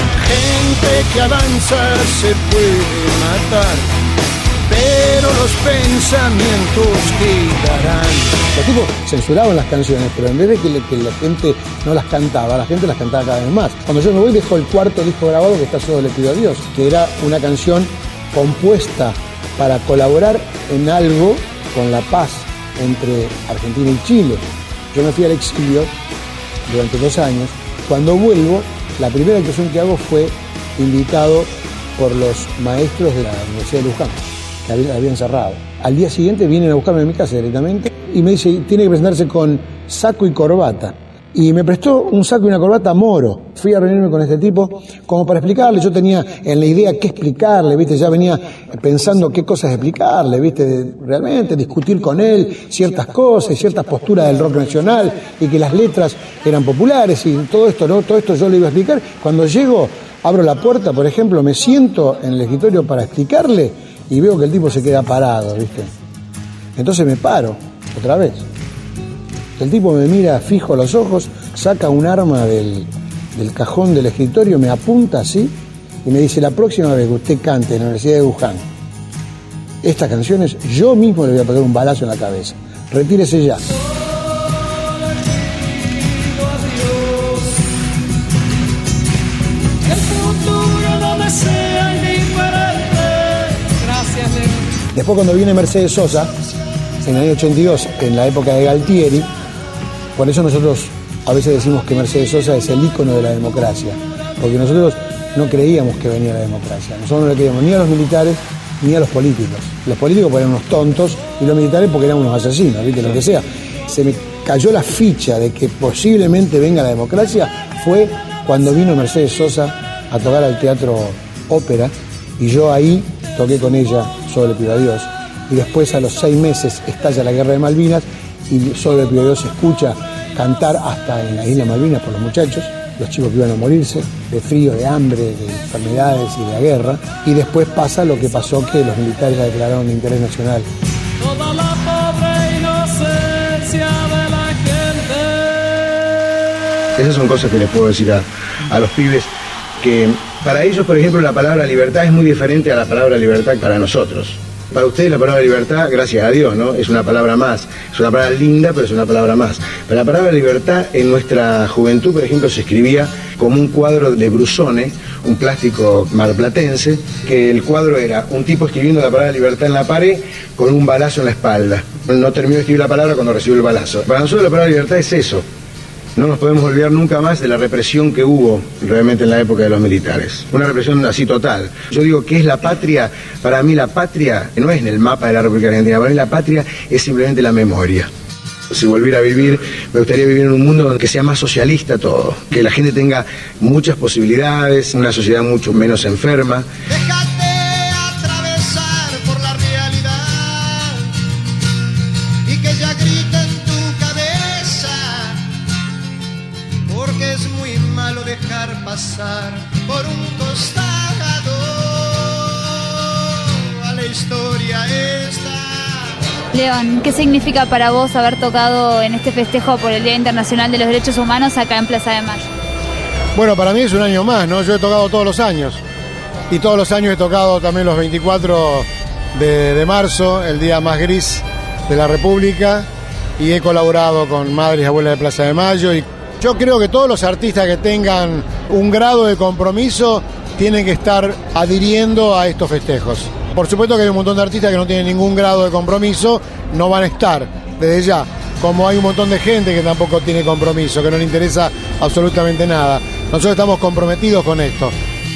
gente que avanza se puede matar, pero los pensamientos quedarán. Los tipos censuraban las canciones, pero en vez de que la gente no las cantaba, la gente las cantaba cada vez más. Cuando yo me voy dejo el cuarto disco grabado que está Solo le pido a Dios, que era una canción compuesta para colaborar en algo con la paz entre Argentina y Chile. Yo me fui al exilio durante 2 años. Cuando vuelvo, la primera actuación que hago fue invitado por los maestros de la Universidad de Luján, que habían cerrado. Al día siguiente vienen a buscarme en mi casa directamente y me dice, tiene que presentarse con saco y corbata. Y me prestó un saco y una corbata Moro. Fui a reunirme con este tipo como para explicarle. Yo tenía en la idea qué explicarle, ¿viste? Ya venía pensando qué cosas explicarle, ¿viste? Realmente discutir con él ciertas cosas, ciertas posturas del rock nacional y que las letras eran populares y todo esto, ¿no? Todo esto yo le iba a explicar. Cuando llego, abro la puerta, por ejemplo, me siento en el escritorio para explicarle y veo que el tipo se queda parado, ¿viste? Entonces me paro otra vez. El tipo me mira fijo a los ojos, saca un arma del cajón del escritorio, me apunta así y me dice, la próxima vez que usted cante en la Universidad de Wuhan estas canciones, yo mismo le voy a pegar un balazo en la cabeza. Retírese ya. Después cuando viene Mercedes Sosa, en el año 82, en la época de Galtieri, por eso nosotros a veces decimos que Mercedes Sosa es el ícono de la democracia, porque nosotros no creíamos que venía la democracia, nosotros no le creíamos ni a los militares ni a los políticos. Los políticos porque eran unos tontos y los militares porque eran unos asesinos, ¿viste? Lo que sea. Se me cayó la ficha de que posiblemente venga la democracia fue cuando vino Mercedes Sosa a tocar al Teatro Ópera y yo ahí toqué con ella Solo le pido a Dios, y después a los 6 meses estalla la guerra de Malvinas y Solo le pido a Dios se escucha cantar hasta en la isla Malvinas por los muchachos, los chicos que iban a morirse de frío, de hambre, de enfermedades y de la guerra, y después pasa lo que pasó, que los militares la declararon de interés nacional. Toda la pobre inocencia de la gente. Esas son cosas que les puedo decir a los pibes, que para ellos, por ejemplo, la palabra libertad es muy diferente a la palabra libertad para nosotros. Para ustedes la palabra libertad, gracias a Dios, ¿no? Es una palabra más. Es una palabra linda, pero es una palabra más. Pero la palabra libertad en nuestra juventud, por ejemplo, se escribía como un cuadro de Brusone, un plástico marplatense, que el cuadro era un tipo escribiendo la palabra libertad en la pared con un balazo en la espalda. No terminó de escribir la palabra cuando recibió el balazo. Para nosotros la palabra libertad es eso. No nos podemos olvidar nunca más de la represión que hubo realmente en la época de los militares. Una represión así total. Yo digo, ¿qué es la patria? Para mí la patria no es en el mapa de la República Argentina. Para mí la patria es simplemente la memoria. Si volviera a vivir, me gustaría vivir en un mundo donde sea más socialista todo. Que la gente tenga muchas posibilidades, una sociedad mucho menos enferma. Pasar por un costado a la historia esta. León, ¿qué significa para vos haber tocado en este festejo por el Día Internacional de los Derechos Humanos acá en Plaza de Mayo? Bueno, para mí es un año más, ¿no? Yo he tocado todos los años. Y todos los años he tocado también los 24 de marzo, el día más gris de la República. Y he colaborado con Madres y Abuelas de Plaza de Mayo. Y yo creo que todos los artistas que tengan un grado de compromiso tienen que estar adhiriendo a estos festejos. Por supuesto que hay un montón de artistas que no tienen ningún grado de compromiso, no van a estar desde ya. Como hay un montón de gente que tampoco tiene compromiso, que no le interesa absolutamente nada. Nosotros estamos comprometidos con esto.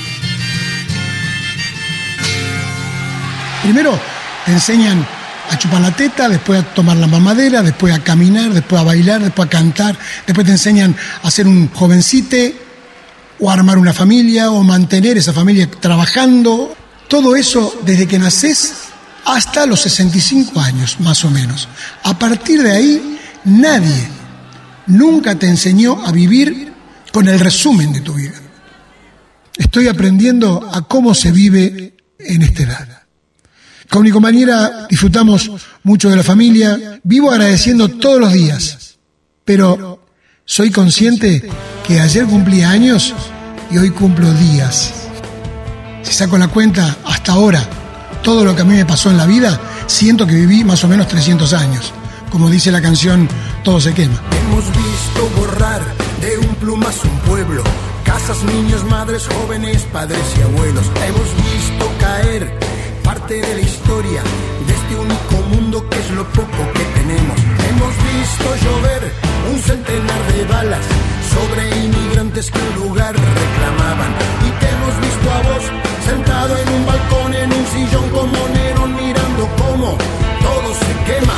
Primero te enseñan a chupar la teta, después a tomar la mamadera, después a caminar, después a bailar, después a cantar, después te enseñan a ser un jovencite o a armar una familia o mantener esa familia trabajando. Todo eso desde que nacés hasta los 65 años, más o menos. A partir de ahí, nadie nunca te enseñó a vivir con el resumen de tu vida. Estoy aprendiendo a cómo se vive en esta edad. Con mi compañera disfrutamos mucho de la familia, vivo agradeciendo todos los días, pero soy consciente que ayer cumplí años y hoy cumplo días. Si saco la cuenta hasta ahora, todo lo que a mí me pasó en la vida, siento que viví más o menos 300 años. Como dice la canción, todo se quema. Hemos visto borrar de un plumazo un pueblo, casas, niños, madres, jóvenes, padres y abuelos. Hemos visto caer parte de la historia de este único mundo que es lo poco que tenemos. Hemos visto llover un centenar de balas sobre inmigrantes que un lugar reclamaban. Y te hemos visto a vos sentado en un balcón, en un sillón como Nerón, mirando cómo todo se quema.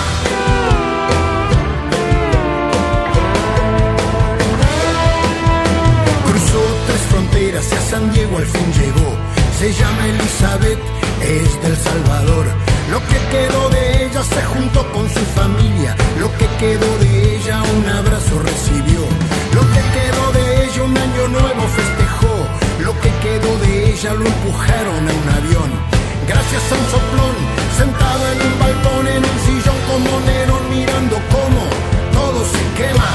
Cruzó 3 fronteras y a San Diego al fin llegó. Se llama Elizabeth, es del Salvador. Lo que quedó de ella se juntó con su familia. Lo que quedó de ella un abrazo recibió. Lo que quedó de ella un año nuevo festejó. Lo que quedó de ella lo empujaron a un avión. Gracias a un soplón, sentado en un balcón, en un sillón como Nerón, mirando cómo todo se quema.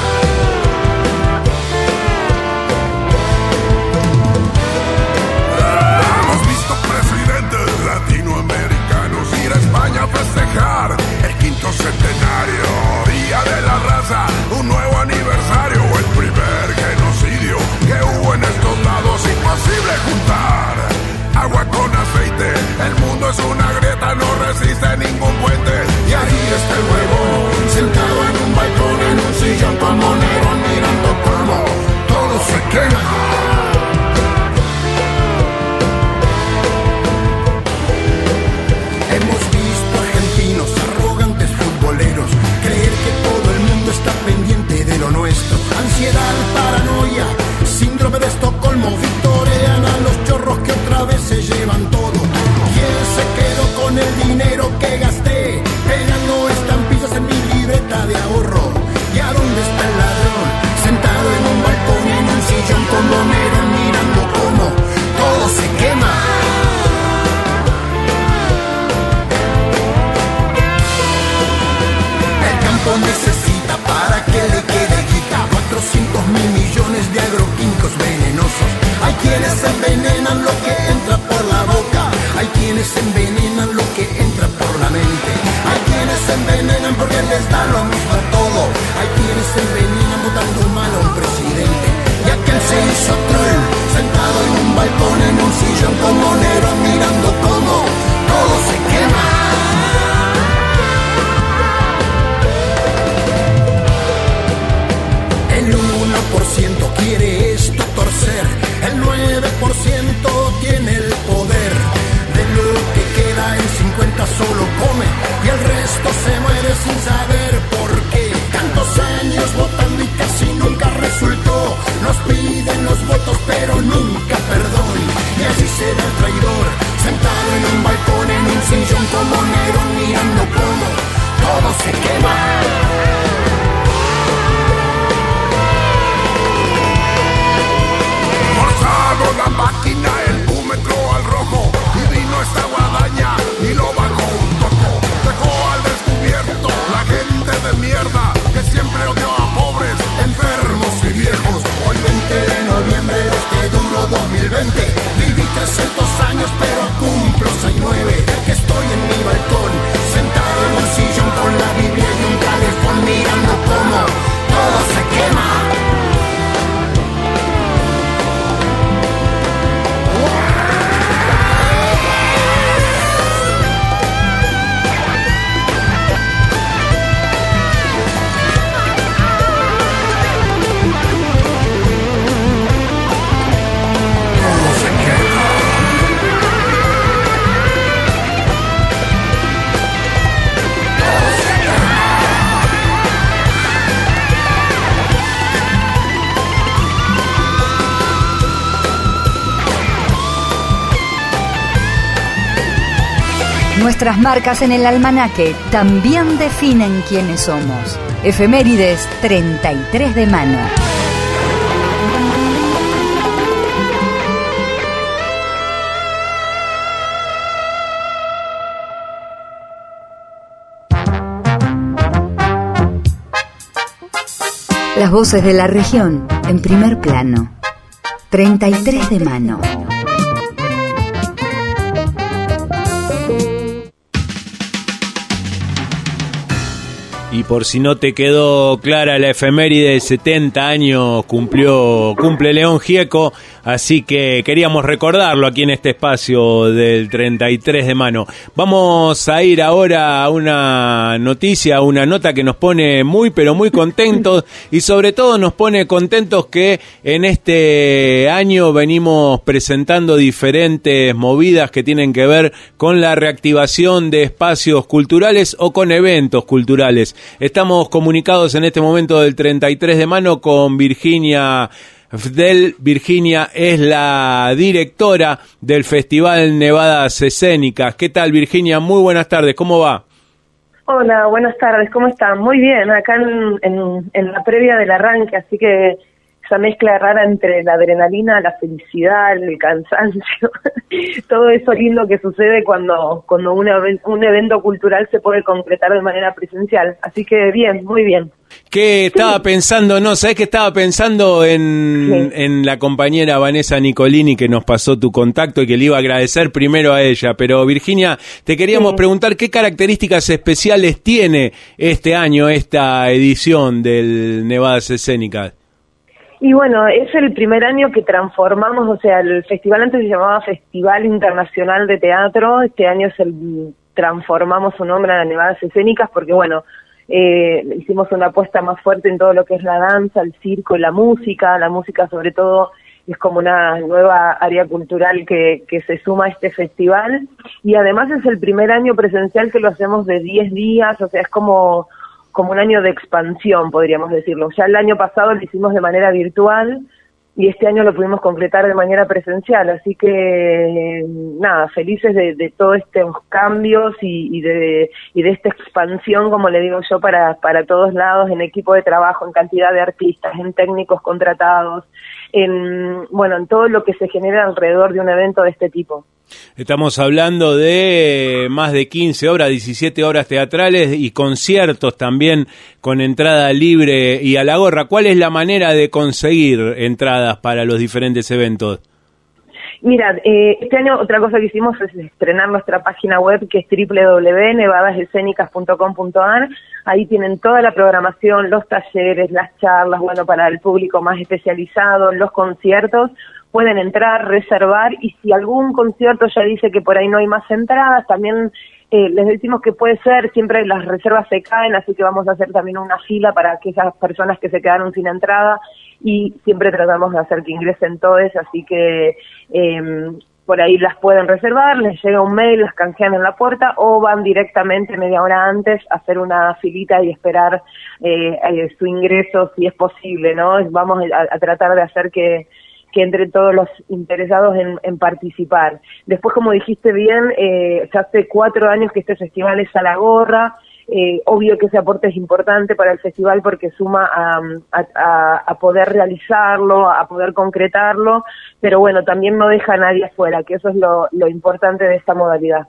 Ir a España a festejar el 5º centenario, Día de la Raza, un nuevo aniversario, el primer genocidio que hubo en estos lados, imposible juntar agua con aceite, el mundo es una grieta, no resiste ni 300 años, pero cumplo 69. Que estoy en mi balcón, sentado en un sillón con la Biblia y un calefón, mirando cómo todo se quema. Nuestras marcas en el almanaque también definen quiénes somos. Efemérides 33 de mano. Las voces de la región en primer plano. 33 de mano. Y por si no te quedó clara, la efeméride de 70 años cumple León Gieco, así que queríamos recordarlo aquí en este espacio del 33 de mano. Vamos a ir ahora a una noticia, una nota que nos pone muy pero muy contentos, y sobre todo nos pone contentos que en este año venimos presentando diferentes movidas que tienen que ver con la reactivación de espacios culturales o con eventos culturales. Estamos comunicados en este momento del 33 de mano con Virginia Fdel. Virginia es la directora del Festival Nevadas Escénicas. ¿Qué tal, Virginia? Muy buenas tardes, ¿cómo va? Hola, buenas tardes, ¿cómo están? Muy bien, acá en la previa del arranque, así que esa mezcla rara entre la adrenalina, la felicidad, el cansancio, todo eso lindo que sucede cuando un evento cultural se puede concretar de manera presencial. Así que bien, muy bien. ¿Qué estaba pensando? No, ¿sabés qué estaba pensando en la compañera Vanessa Nicolini, que nos pasó tu contacto y que le iba a agradecer primero a ella? Pero Virginia, te queríamos preguntar qué características especiales tiene este año, esta edición del Nevadas Escénicas. Y bueno, es el primer año que transformamos, o sea, el festival antes se llamaba Festival Internacional de Teatro, este año transformamos su nombre a Nevadas Escénicas porque, bueno, hicimos una apuesta más fuerte en todo lo que es la danza, el circo y la música sobre todo es como una nueva área cultural que se suma a este festival, y además es el primer año presencial que lo hacemos de 10 días, o sea, es como un año de expansión, podríamos decirlo. Ya el año pasado lo hicimos de manera virtual y este año lo pudimos concretar de manera presencial, así que nada, felices de todos estos cambios y de esta expansión, como le digo yo, para todos lados, en equipo de trabajo, en cantidad de artistas, en técnicos contratados, en todo lo que se genera alrededor de un evento de este tipo. Estamos hablando de más de 15 obras, 17 obras teatrales y conciertos también con entrada libre y a la gorra. ¿Cuál es la manera de conseguir entradas para los diferentes eventos? Mira, este año otra cosa que hicimos es estrenar nuestra página web, que es www.nevadasescenicas.com.ar. Ahí tienen toda la programación, los talleres, las charlas, para el público más especializado, los conciertos. Pueden entrar, reservar, y si algún concierto ya dice que por ahí no hay más entradas, también les decimos que puede ser, siempre las reservas se caen, así que vamos a hacer también una fila para aquellas personas que se quedaron sin entrada, y siempre tratamos de hacer que ingresen todos, así que por ahí las pueden reservar, les llega un mail, las canjean en la puerta, o van directamente media hora antes a hacer una filita y esperar su ingreso si es posible, ¿no? Vamos a tratar de hacer que entre todos los interesados en participar. Después, como dijiste bien, ya hace 4 años que este festival es a la gorra. Obvio que ese aporte es importante para el festival porque suma a poder realizarlo, a poder concretarlo, pero bueno, también no deja a nadie afuera, que eso es lo importante de esta modalidad.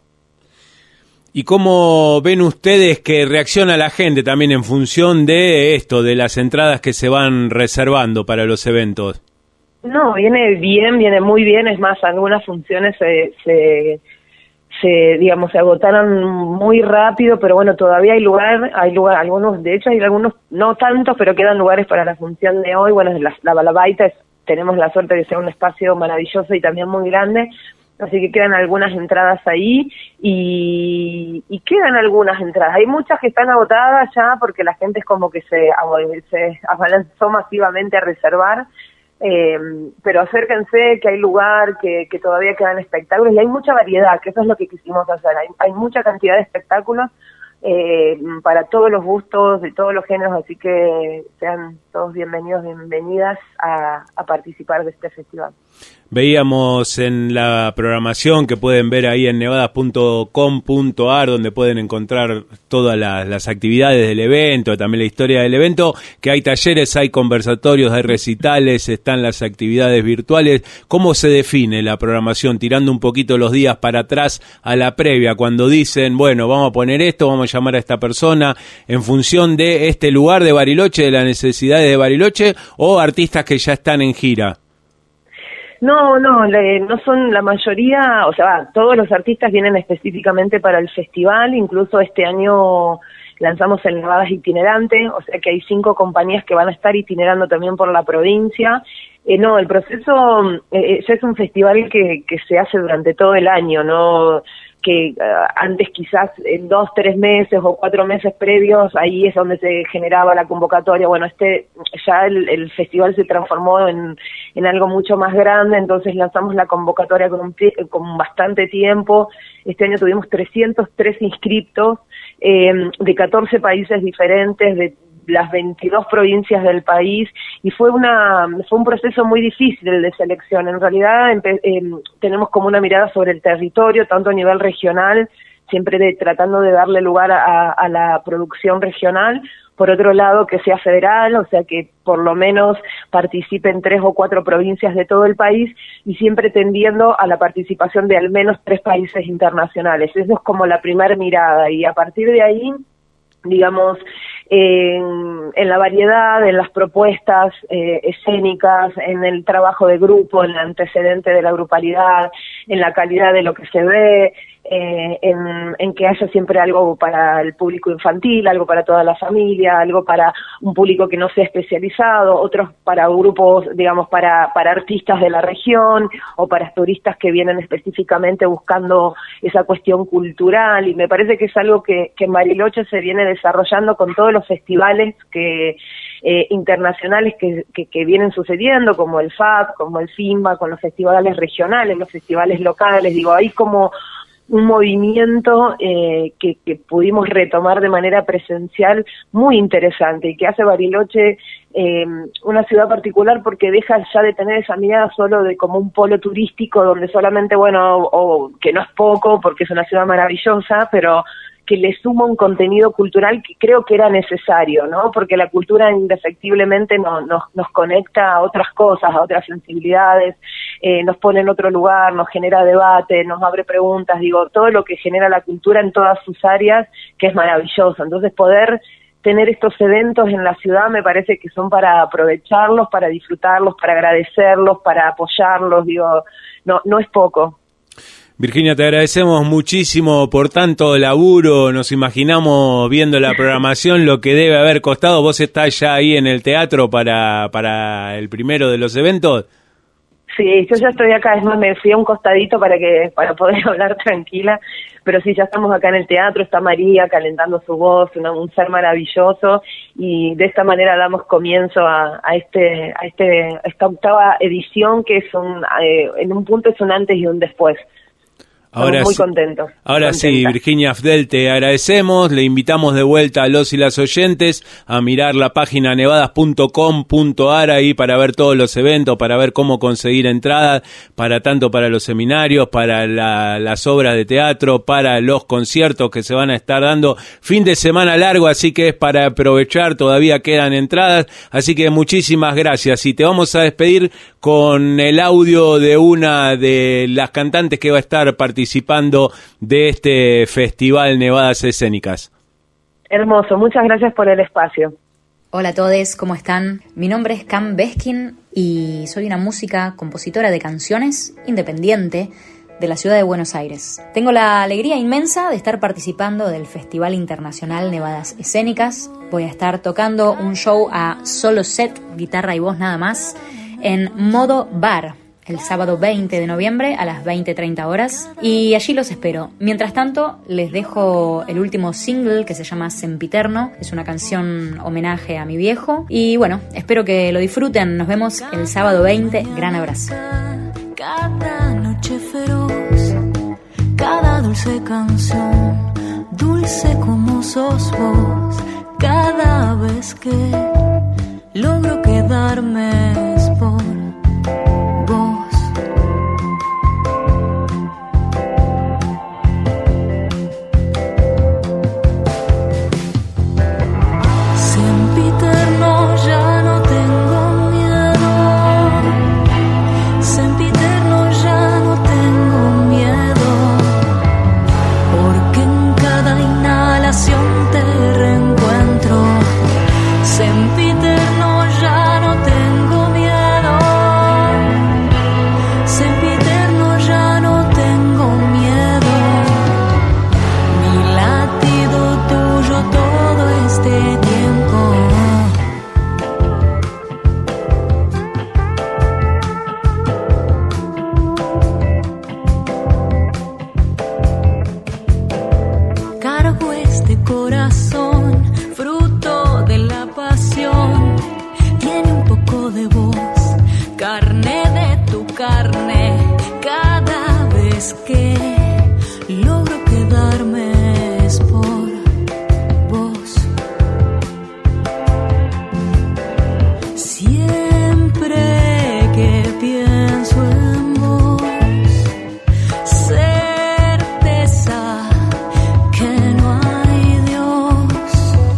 ¿Y cómo ven ustedes que reacciona la gente también en función de esto, de las entradas que se van reservando para los eventos? No, viene bien, viene muy bien. Es más, algunas funciones se agotaron muy rápido, pero bueno, todavía hay lugar, algunos, de hecho hay algunos, no tantos, pero quedan lugares para la función de hoy. Bueno, la Balabaita tenemos la suerte de ser un espacio maravilloso y también muy grande, así que quedan algunas entradas ahí y quedan algunas entradas. Hay muchas que están agotadas ya porque la gente es como que se abalanzó masivamente a reservar. Pero acérquense, que hay lugar, que todavía quedan espectáculos y hay mucha variedad, que eso es lo que quisimos hacer. Hay mucha cantidad de espectáculos para todos los gustos, de todos los géneros, así que sean todos bienvenidos, bienvenidas a participar de este festival. Veíamos en la programación que pueden ver ahí en nevadas.com.ar, donde pueden encontrar todas las actividades del evento, también la historia del evento, que hay talleres, hay conversatorios, hay recitales, están las actividades virtuales. ¿Cómo se define la programación? Tirando un poquito los días para atrás a la previa, cuando dicen, bueno, vamos a poner esto, vamos a llamar a esta persona, en función de este lugar de Bariloche, de las necesidades de Bariloche, o artistas que ya están en gira. No son la mayoría, o sea, todos los artistas vienen específicamente para el festival, incluso este año lanzamos el Nevadas Itinerante, o sea que hay 5 compañías que van a estar itinerando también por la provincia. El proceso ya es un festival que se hace durante todo el año, ¿no? Que antes quizás en 2, 3 meses o 4 meses previos, ahí es donde se generaba la convocatoria. Bueno, ya el festival se transformó en algo mucho más grande, entonces lanzamos la convocatoria con bastante tiempo. Este año tuvimos 303 inscriptos de 14 países diferentes, de las 22 provincias del país, y fue un proceso muy difícil el de selección. En realidad tenemos como una mirada sobre el territorio, tanto a nivel regional, siempre tratando de darle lugar a la producción regional, por otro lado que sea federal, o sea que por lo menos participen 3 o 4 provincias de todo el país, y siempre tendiendo a la participación de al menos 3 países internacionales. Eso es como la primera mirada, y a partir de ahí, digamos, en la variedad, en las propuestas escénicas, en el trabajo de grupo, en el antecedente de la grupalidad, en la calidad de lo que se ve, en que haya siempre algo para el público infantil, algo para toda la familia, algo para un público que no sea especializado, otros para grupos, digamos, para artistas de la región o para turistas que vienen específicamente buscando esa cuestión cultural. Y me parece que es algo que en Bariloche se viene desarrollando con todos los festivales internacionales que vienen sucediendo, como el FAB, como el FIMBA, con los festivales regionales, los festivales locales. Digo, hay como un movimiento que pudimos retomar de manera presencial muy interesante, y que hace Bariloche una ciudad particular, porque deja ya de tener esa mirada solo de como un polo turístico donde solamente, o que no es poco porque es una ciudad maravillosa, pero que le suma un contenido cultural que creo que era necesario, ¿no? Porque la cultura indefectiblemente nos conecta a otras cosas, a otras sensibilidades, nos pone en otro lugar, nos genera debate, nos abre preguntas, digo, todo lo que genera la cultura en todas sus áreas, que es maravilloso. Entonces poder tener estos eventos en la ciudad me parece que son para aprovecharlos, para disfrutarlos, para agradecerlos, para apoyarlos, digo, no es poco. Virginia, te agradecemos muchísimo por tanto laburo. Nos imaginamos viendo la programación lo que debe haber costado. ¿Vos estás ya ahí en el teatro para el primero de los eventos? Sí, yo ya estoy acá, es más, me fui a un costadito para poder hablar tranquila, pero sí, ya estamos acá en el teatro, está María calentando su voz, un ser maravilloso, y de esta manera damos comienzo a esta octava edición, que es en un punto es un antes y un después. Estamos muy contentos. Ahora sí, Virginia Afdel, te agradecemos, le invitamos de vuelta a los y las oyentes a mirar la página nevadas.com.ar ahí para ver todos los eventos, para ver cómo conseguir entradas, tanto para los seminarios, para las obras de teatro, para los conciertos que se van a estar dando. Fin de semana largo, así que es para aprovechar, todavía quedan entradas, así que muchísimas gracias. Y te vamos a despedir con el audio de una de las cantantes que va a estar participando de este Festival Nevadas Escénicas. Hermoso, muchas gracias por el espacio. Hola a todos, ¿cómo están? Mi nombre es Cam Beskin y soy una música, compositora de canciones independiente de la ciudad de Buenos Aires. Tengo la alegría inmensa de estar participando del Festival Internacional Nevadas Escénicas. Voy a estar tocando un show a solo set, guitarra y voz nada más, en modo bar, el sábado 20 de noviembre a las 20:30 horas, y allí los espero. Mientras tanto, les dejo el último single que se llama Sempiterno. Es una canción homenaje a mi viejo y bueno, espero que lo disfruten. Nos vemos el sábado 20. Gran abrazo. Cada noche feroz, cada dulce canción, dulce como sos vos. Cada vez que logro quedarme es por vos. Sempiterno, ya no tengo miedo. Sempiterno, ya no tengo miedo. Porque en cada inhalación te reencuentro. Sempiterno, ya no tengo miedo. Sempiterno, ya no tengo miedo. Mi latido tuyo todo este tiempo. Cargo este corazón, fruto de la pasión. Tiene un poco de voz, carne de tu carne. Cada vez que logro quedarme es por vos. Siempre que pienso en vos, certeza que no hay Dios.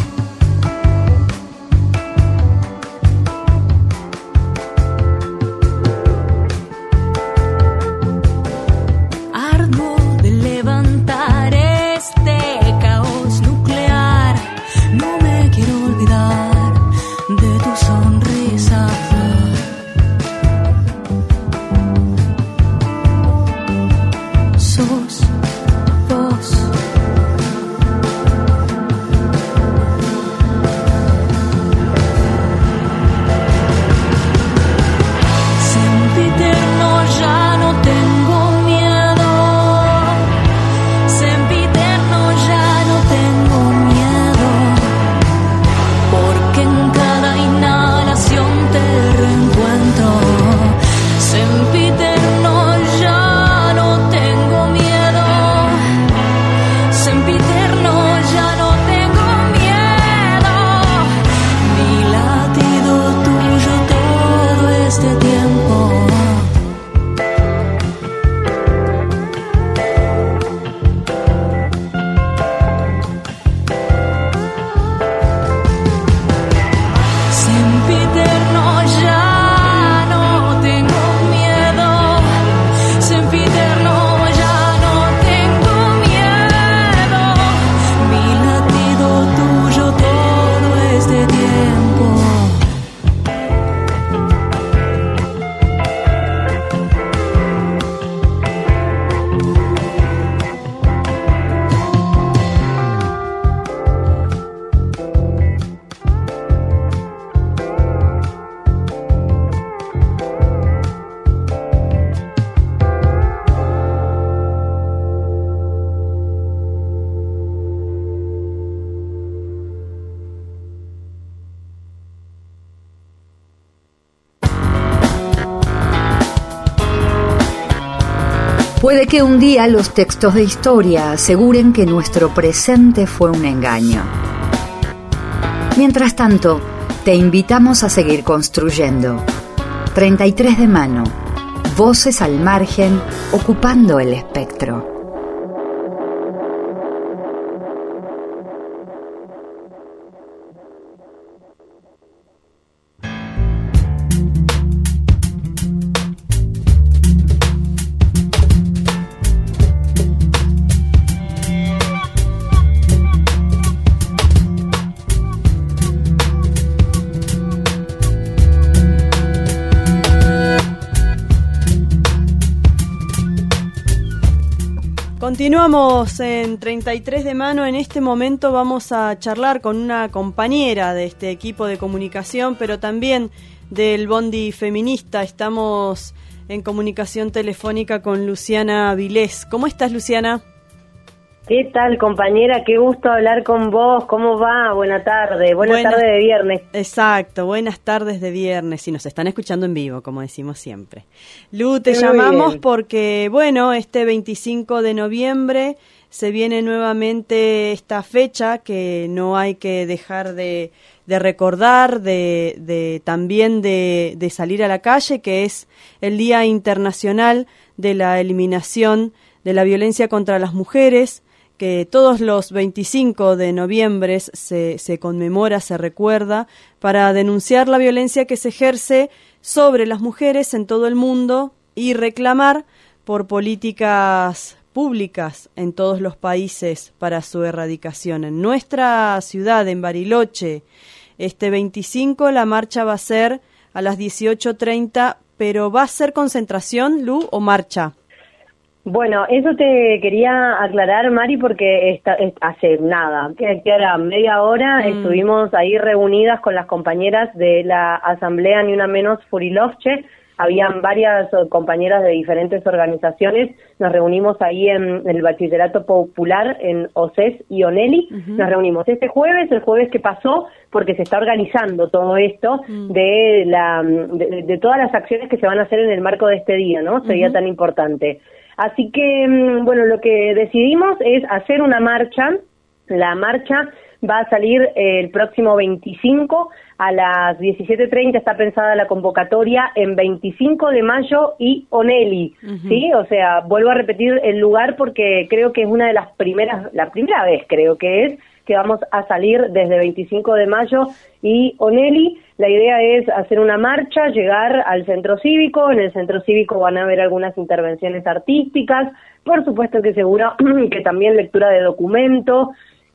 Arduo de levantar este caos nuclear. No me quiero olvidar de tu sonrisa. Sos vos. Sempiterno, ya no tengo miedo. Sempiterno, ya no tengo miedo. Porque en cada inhalación te reencuentro. Sempiterno, ya no tengo miedo. Sempiterno, ya no tengo miedo. Mi latido tuyo todo este tiempo. Sempiterno, ya no tengo miedo. Sempiterno, ya no tengo miedo. Mi latido tuyo todo este tiempo. Puede que un día los textos de historia aseguren que nuestro presente fue un engaño. Mientras tanto, te invitamos a seguir construyendo. 33 de mano, voces al margen, ocupando el espectro. Continuamos en 33 de mano. En este momento vamos a charlar con una compañera de este equipo de comunicación, pero también del Bondi Feminista. Estamos en comunicación telefónica con Luciana Vilés. ¿Cómo estás, Luciana? ¿Qué tal, compañera? Qué gusto hablar con vos. ¿Cómo va? Buena tarde. Buenas tardes de viernes. Exacto, buenas tardes de viernes. Y nos están escuchando en vivo, como decimos siempre. Lu, te llamamos porque, bueno, este 25 de noviembre se viene nuevamente esta fecha que no hay que dejar de recordar, también de salir a la calle, que es el Día Internacional de la Eliminación de la Violencia contra las Mujeres, que todos los 25 de noviembre se conmemora, se recuerda, para denunciar la violencia que se ejerce sobre las mujeres en todo el mundo y reclamar por políticas públicas en todos los países para su erradicación. En nuestra ciudad, en Bariloche, este 25 la marcha va a ser a las 18:30, pero ¿va a ser concentración, Lu, o marcha? Bueno, eso te quería aclarar, Mari, porque hace nada, que ahora media hora estuvimos ahí reunidas con las compañeras de la Asamblea Ni Una Menos Furilovche. Habían varias compañeras de diferentes organizaciones. Nos reunimos ahí en el Bachillerato Popular en OCES y Oneli. Nos reunimos el jueves que pasó, porque se está organizando todo esto de todas las acciones que se van a hacer en el marco de este día, ¿no? Este día tan importante. Así que, bueno, lo que decidimos es hacer una marcha. La marcha va a salir el próximo 25 a las 17:30, está pensada la convocatoria en 25 de mayo y Oneli, ¿sí? O sea, vuelvo a repetir el lugar porque creo que es una de las la primera vez creo que es, que vamos a salir desde 25 de mayo y Oneli. La idea es hacer una marcha, llegar al centro cívico. En el centro cívico van a haber algunas intervenciones artísticas, por supuesto que seguro que también lectura de documento,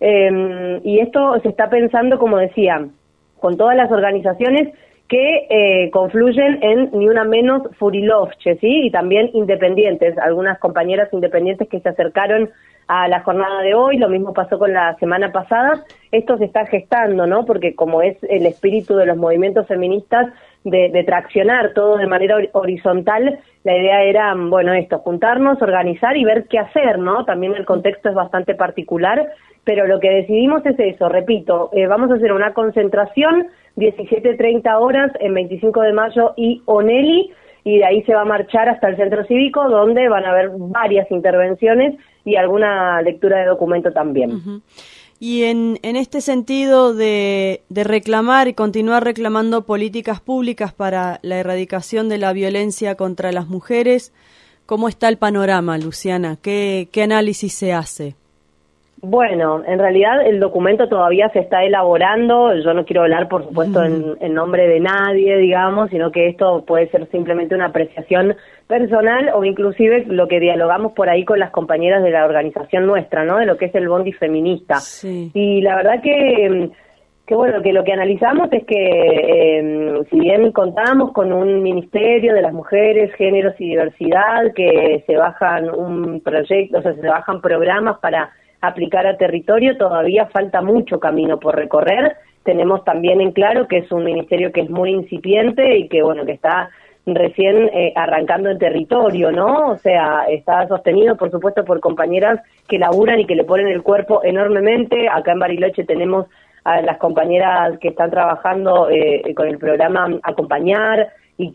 y esto se está pensando, como decía, con todas las organizaciones que confluyen en Ni Una Menos Furilovche, ¿sí? Y también independientes, algunas compañeras independientes que se acercaron a la jornada de hoy. Lo mismo pasó con la semana pasada. Esto se está gestando, ¿no? Porque como es el espíritu de los movimientos feministas de traccionar todo de manera horizontal, la idea era, bueno, juntarnos, organizar y ver qué hacer, ¿no? También el contexto es bastante particular, pero lo que decidimos es eso, repito, vamos a hacer una concentración 17:30 horas en 25 de mayo y Oneli, y de ahí se va a marchar hasta el centro cívico, donde van a haber varias intervenciones y alguna lectura de documento también. Y en este sentido de reclamar y continuar reclamando políticas públicas para la erradicación de la violencia contra las mujeres, ¿cómo está el panorama, Luciana? ¿Qué análisis se hace? Bueno, en realidad el documento todavía se está elaborando. Yo no quiero hablar, por supuesto, en nombre de nadie, digamos, sino que esto puede ser simplemente una apreciación personal o inclusive lo que dialogamos por ahí con las compañeras de la organización nuestra, ¿no? De lo que es el Bondi Feminista. Sí. Y la verdad que bueno, que lo que analizamos es que si bien contamos con un Ministerio de las Mujeres, Géneros y Diversidad, que se bajan se bajan programas para aplicar a territorio, todavía falta mucho camino por recorrer. Tenemos también en claro que es un ministerio que es muy incipiente y que, bueno, que está recién arrancando en territorio, ¿no? O sea, está sostenido, por supuesto, por compañeras que laburan y que le ponen el cuerpo enormemente. Acá en Bariloche tenemos a las compañeras que están trabajando con el programa Acompañar, y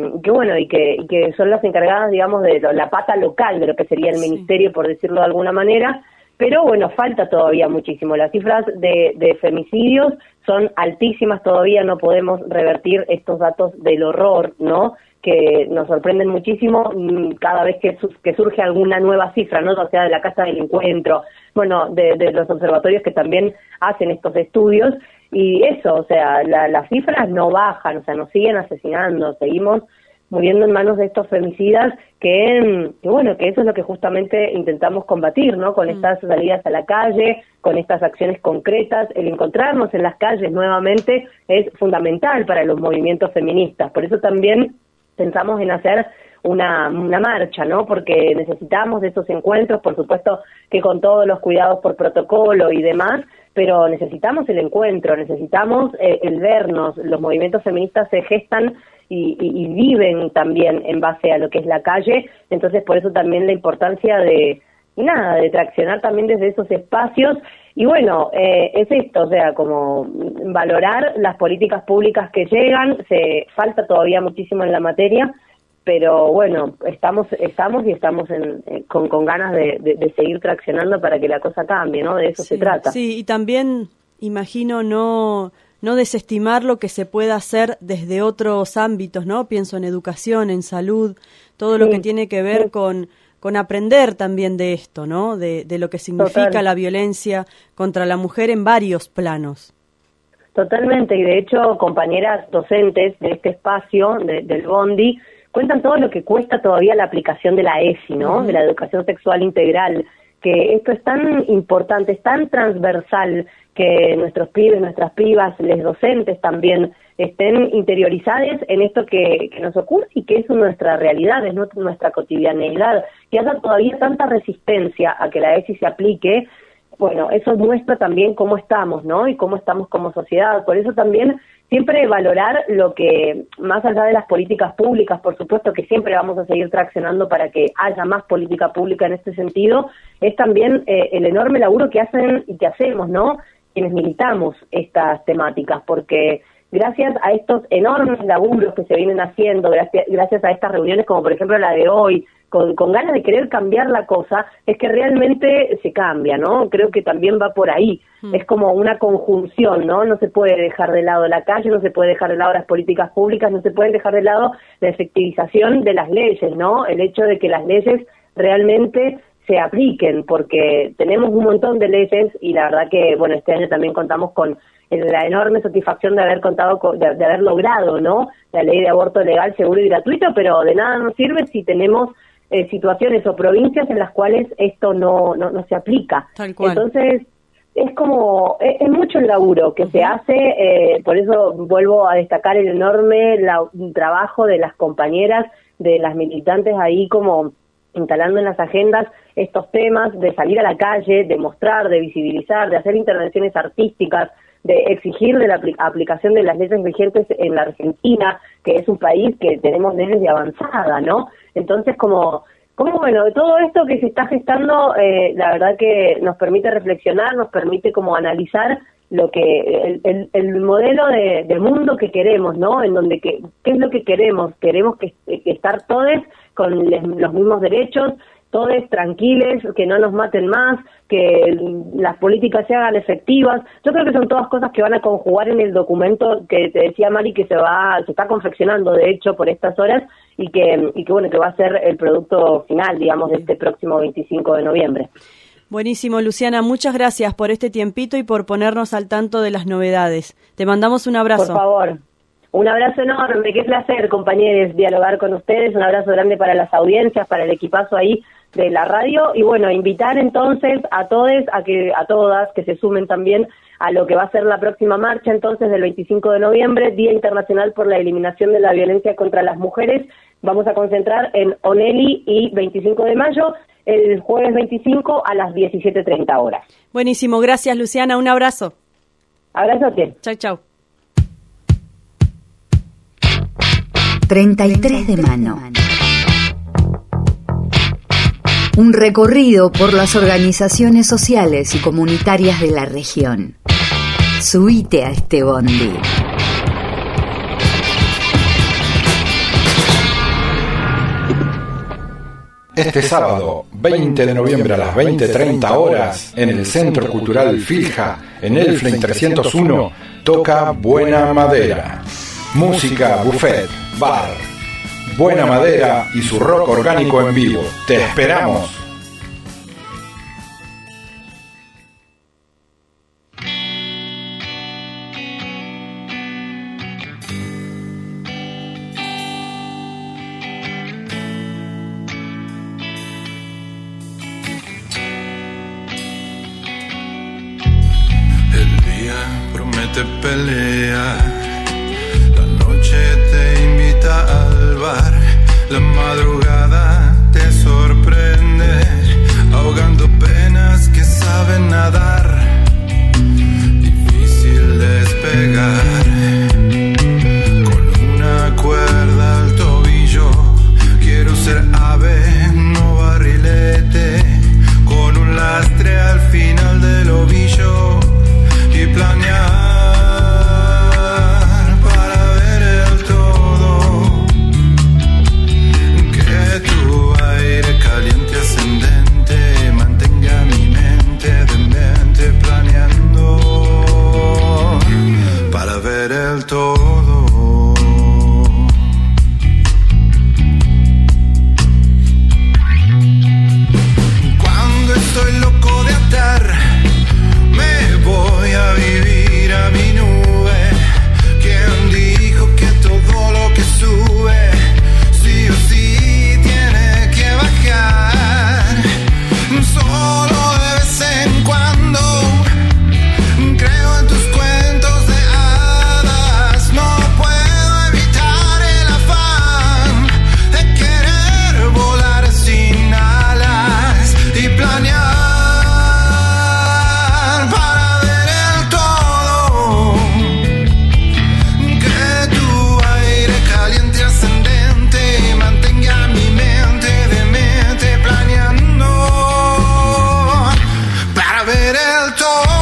que son las encargadas, digamos, de la pata local de lo que sería el ministerio, por decirlo de alguna manera. Pero bueno, falta todavía muchísimo. Las cifras de femicidios son altísimas todavía, no podemos revertir estos datos del horror, ¿no? Que nos sorprenden muchísimo cada vez que surge alguna nueva cifra, ¿no? O sea, de la Casa del Encuentro, bueno, de los observatorios que también hacen estos estudios. Y eso, o sea, las cifras no bajan, o sea, nos siguen asesinando, seguimos muriendo en manos de estos femicidas que eso es lo que justamente intentamos combatir, ¿no? Con estas salidas a la calle, con estas acciones concretas. El encontrarnos en las calles nuevamente es fundamental para los movimientos feministas. Por eso también pensamos en hacer una marcha, ¿no? Porque necesitamos de esos encuentros, por supuesto que con todos los cuidados por protocolo y demás, pero necesitamos el encuentro, necesitamos el vernos. Los movimientos feministas se gestan y viven también en base a lo que es la calle, entonces por eso también la importancia de traccionar también desde esos espacios. Y bueno, es esto, o sea, como valorar las políticas públicas que llegan. Falta todavía muchísimo en la materia, pero bueno, estamos con ganas de seguir traccionando para que la cosa cambie, ¿no? De eso se trata. Sí, y también imagino no desestimar lo que se pueda hacer desde otros ámbitos, ¿no? Pienso en educación, en salud, todo lo que tiene que ver con aprender también de esto, ¿no? De lo que significa la violencia contra la mujer en varios planos. Totalmente, y de hecho compañeras docentes de este espacio, del Bondi, cuentan todo lo que cuesta todavía la aplicación de la ESI, ¿no? De la educación sexual integral, que esto es tan importante, es tan transversal, que nuestros pibes, nuestras pibas, les docentes también estén interiorizados en esto que nos ocurre y que es nuestra realidad, es nuestra cotidianeidad, que haya todavía tanta resistencia a que la ESI se aplique. Bueno, eso muestra también cómo estamos, ¿no? Y cómo estamos como sociedad. Por eso también siempre valorar lo que, más allá de las políticas públicas, por supuesto que siempre vamos a seguir traccionando para que haya más política pública en este sentido, es también el enorme laburo que hacen y que hacemos, ¿no? Quienes militamos estas temáticas, porque gracias a estos enormes laburos que se vienen haciendo, gracias a estas reuniones como por ejemplo la de hoy, con ganas de querer cambiar la cosa, es que realmente se cambia, ¿no? Creo que también va por ahí. Es como una conjunción, ¿no? No se puede dejar de lado la calle, no se puede dejar de lado las políticas públicas, no se puede dejar de lado la efectivización de las leyes, ¿no? El hecho de que las leyes realmente se apliquen, porque tenemos un montón de leyes y la verdad que, bueno, este año también contamos con la enorme satisfacción de haber de haber logrado, ¿no? La ley de aborto legal, seguro y gratuito, pero de nada nos sirve si tenemos situaciones o provincias en las cuales esto no se aplica. Tal cual. Entonces, es mucho el laburo que se hace, por eso vuelvo a destacar el enorme trabajo de las compañeras, de las militantes ahí como instalando en las agendas estos temas, de salir a la calle, de mostrar, de visibilizar, de hacer intervenciones artísticas, de exigir de la aplicación de las leyes vigentes en la Argentina, que es un país que tenemos leyes de avanzada, ¿no? Entonces, como bueno, todo esto que se está gestando, la verdad que nos permite reflexionar, nos permite como analizar lo que el modelo de mundo que queremos, ¿no? En donde qué es lo que queremos que estar todos con los mismos derechos, todos tranquiles, que no nos maten más, que las políticas se hagan efectivas. Yo creo que son todas cosas que van a conjugar en el documento que te decía Mari, que se está confeccionando de hecho por estas horas y que bueno, que va a ser el producto final, digamos, de este próximo 25 de noviembre. Buenísimo, Luciana, muchas gracias por este tiempito y por ponernos al tanto de las novedades. Te mandamos un abrazo. Por favor. Un abrazo enorme, qué placer, compañeros, dialogar con ustedes. Un abrazo grande para las audiencias, para el equipazo ahí de la radio. Y bueno, invitar entonces a todos, a todas que se sumen también a lo que va a ser la próxima marcha entonces del 25 de noviembre, Día Internacional por la Eliminación de la Violencia contra las Mujeres. Vamos a concentrar en Onelli y 25 de mayo, el jueves 25 a las 17:30 horas. Buenísimo, gracias Luciana, un abrazo. Abrazo a ti. Chau, chau. 33 de mano. Un recorrido por las organizaciones sociales y comunitarias de la región. Subite a este bondi. Este sábado, 20 de noviembre a las 20:30 horas, en el Centro Cultural Filja, en Elflein 301, toca Buena Madera. Música, buffet, bar. Buena Madera y su rock orgánico en vivo. ¡Te esperamos! El día promete pelea. La noche te invita al bar, La madrugada te sorprende, ahogando penas que saben nadar. Difícil despegar, con una cuerda al tobillo. Quiero ser ave, no barrilete, con un lastre al final del ovillo y planear. El todo. Cuando estoy loco de atar, me voy a vivir a mi nube. ¿Quién dijo que todo lo que sube sí o sí tiene que bajar? Solo de vez en cuando creo en tus cuentos de no puedo evitar el afán de querer volar sin alas y planear para ver el todo. Que tu aire caliente ascendente mantenga mi mente demente planeando para ver el todo.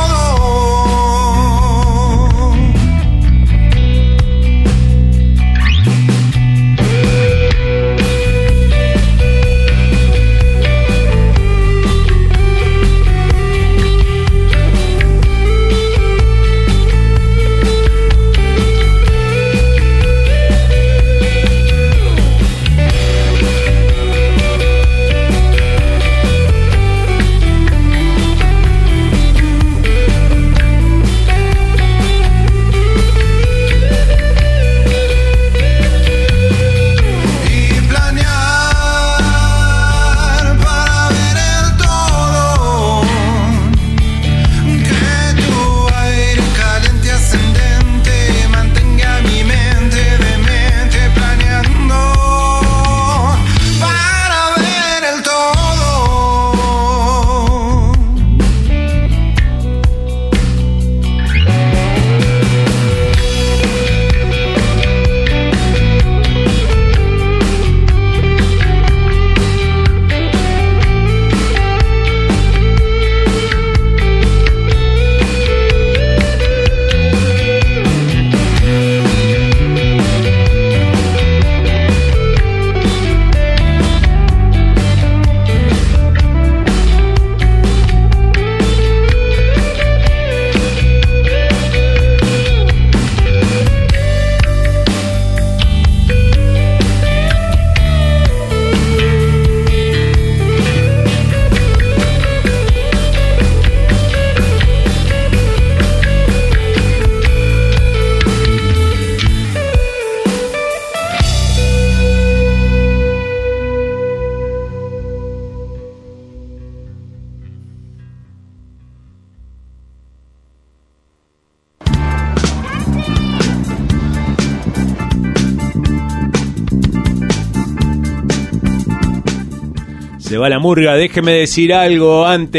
Se va la murga. Déjeme decir algo antes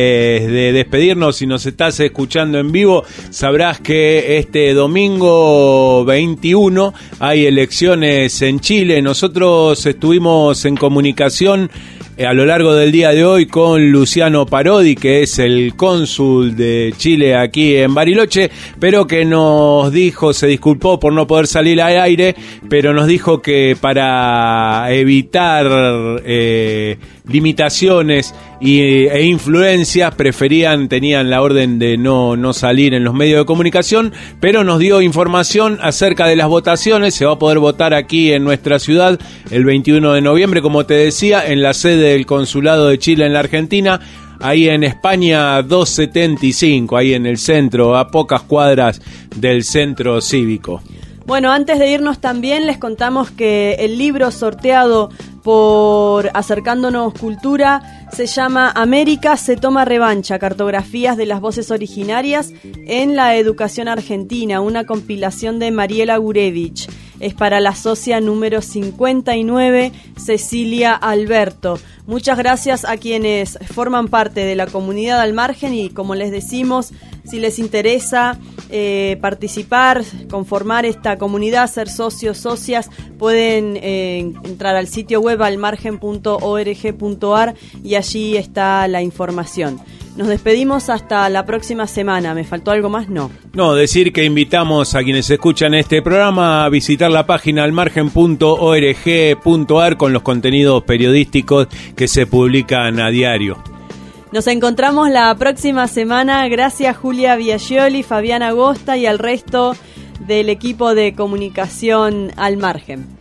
de despedirnos. Si nos estás escuchando en vivo, sabrás que este domingo 21 hay elecciones en Chile. Nosotros estuvimos en comunicación a lo largo del día de hoy con Luciano Parodi, que es el cónsul de Chile aquí en Bariloche, pero que nos dijo, se disculpó por no poder salir al aire, pero nos dijo que para evitar limitaciones e influencias tenían la orden de no salir en los medios de comunicación, pero nos dio información acerca de las votaciones. Se va a poder votar aquí en nuestra ciudad el 21 de noviembre, como te decía, en la sede del Consulado de Chile en la Argentina, ahí en España 275, ahí en el centro, a pocas cuadras del centro cívico. Bueno, antes de irnos también les contamos que el libro sorteado por Acercándonos Cultura se llama América se toma revancha, cartografías de las voces originarias en la educación argentina, una compilación de Mariela Gurevich. es para la socia número 59, Cecilia Alberto. Muchas gracias a quienes forman parte de la comunidad Al Margen y, como les decimos, si les interesa participar, conformar esta comunidad, ser socios, socias, pueden entrar al sitio web almargen.org.ar y allí está la información. Nos despedimos hasta la próxima semana. ¿Me faltó algo más? No. No, decir que invitamos a quienes escuchan este programa a visitar la página almargen.org.ar con los contenidos periodísticos que se publican a diario. Nos encontramos la próxima semana. Gracias Julia Biagioli, Fabián Agosta y al resto del equipo de comunicación Al Margen.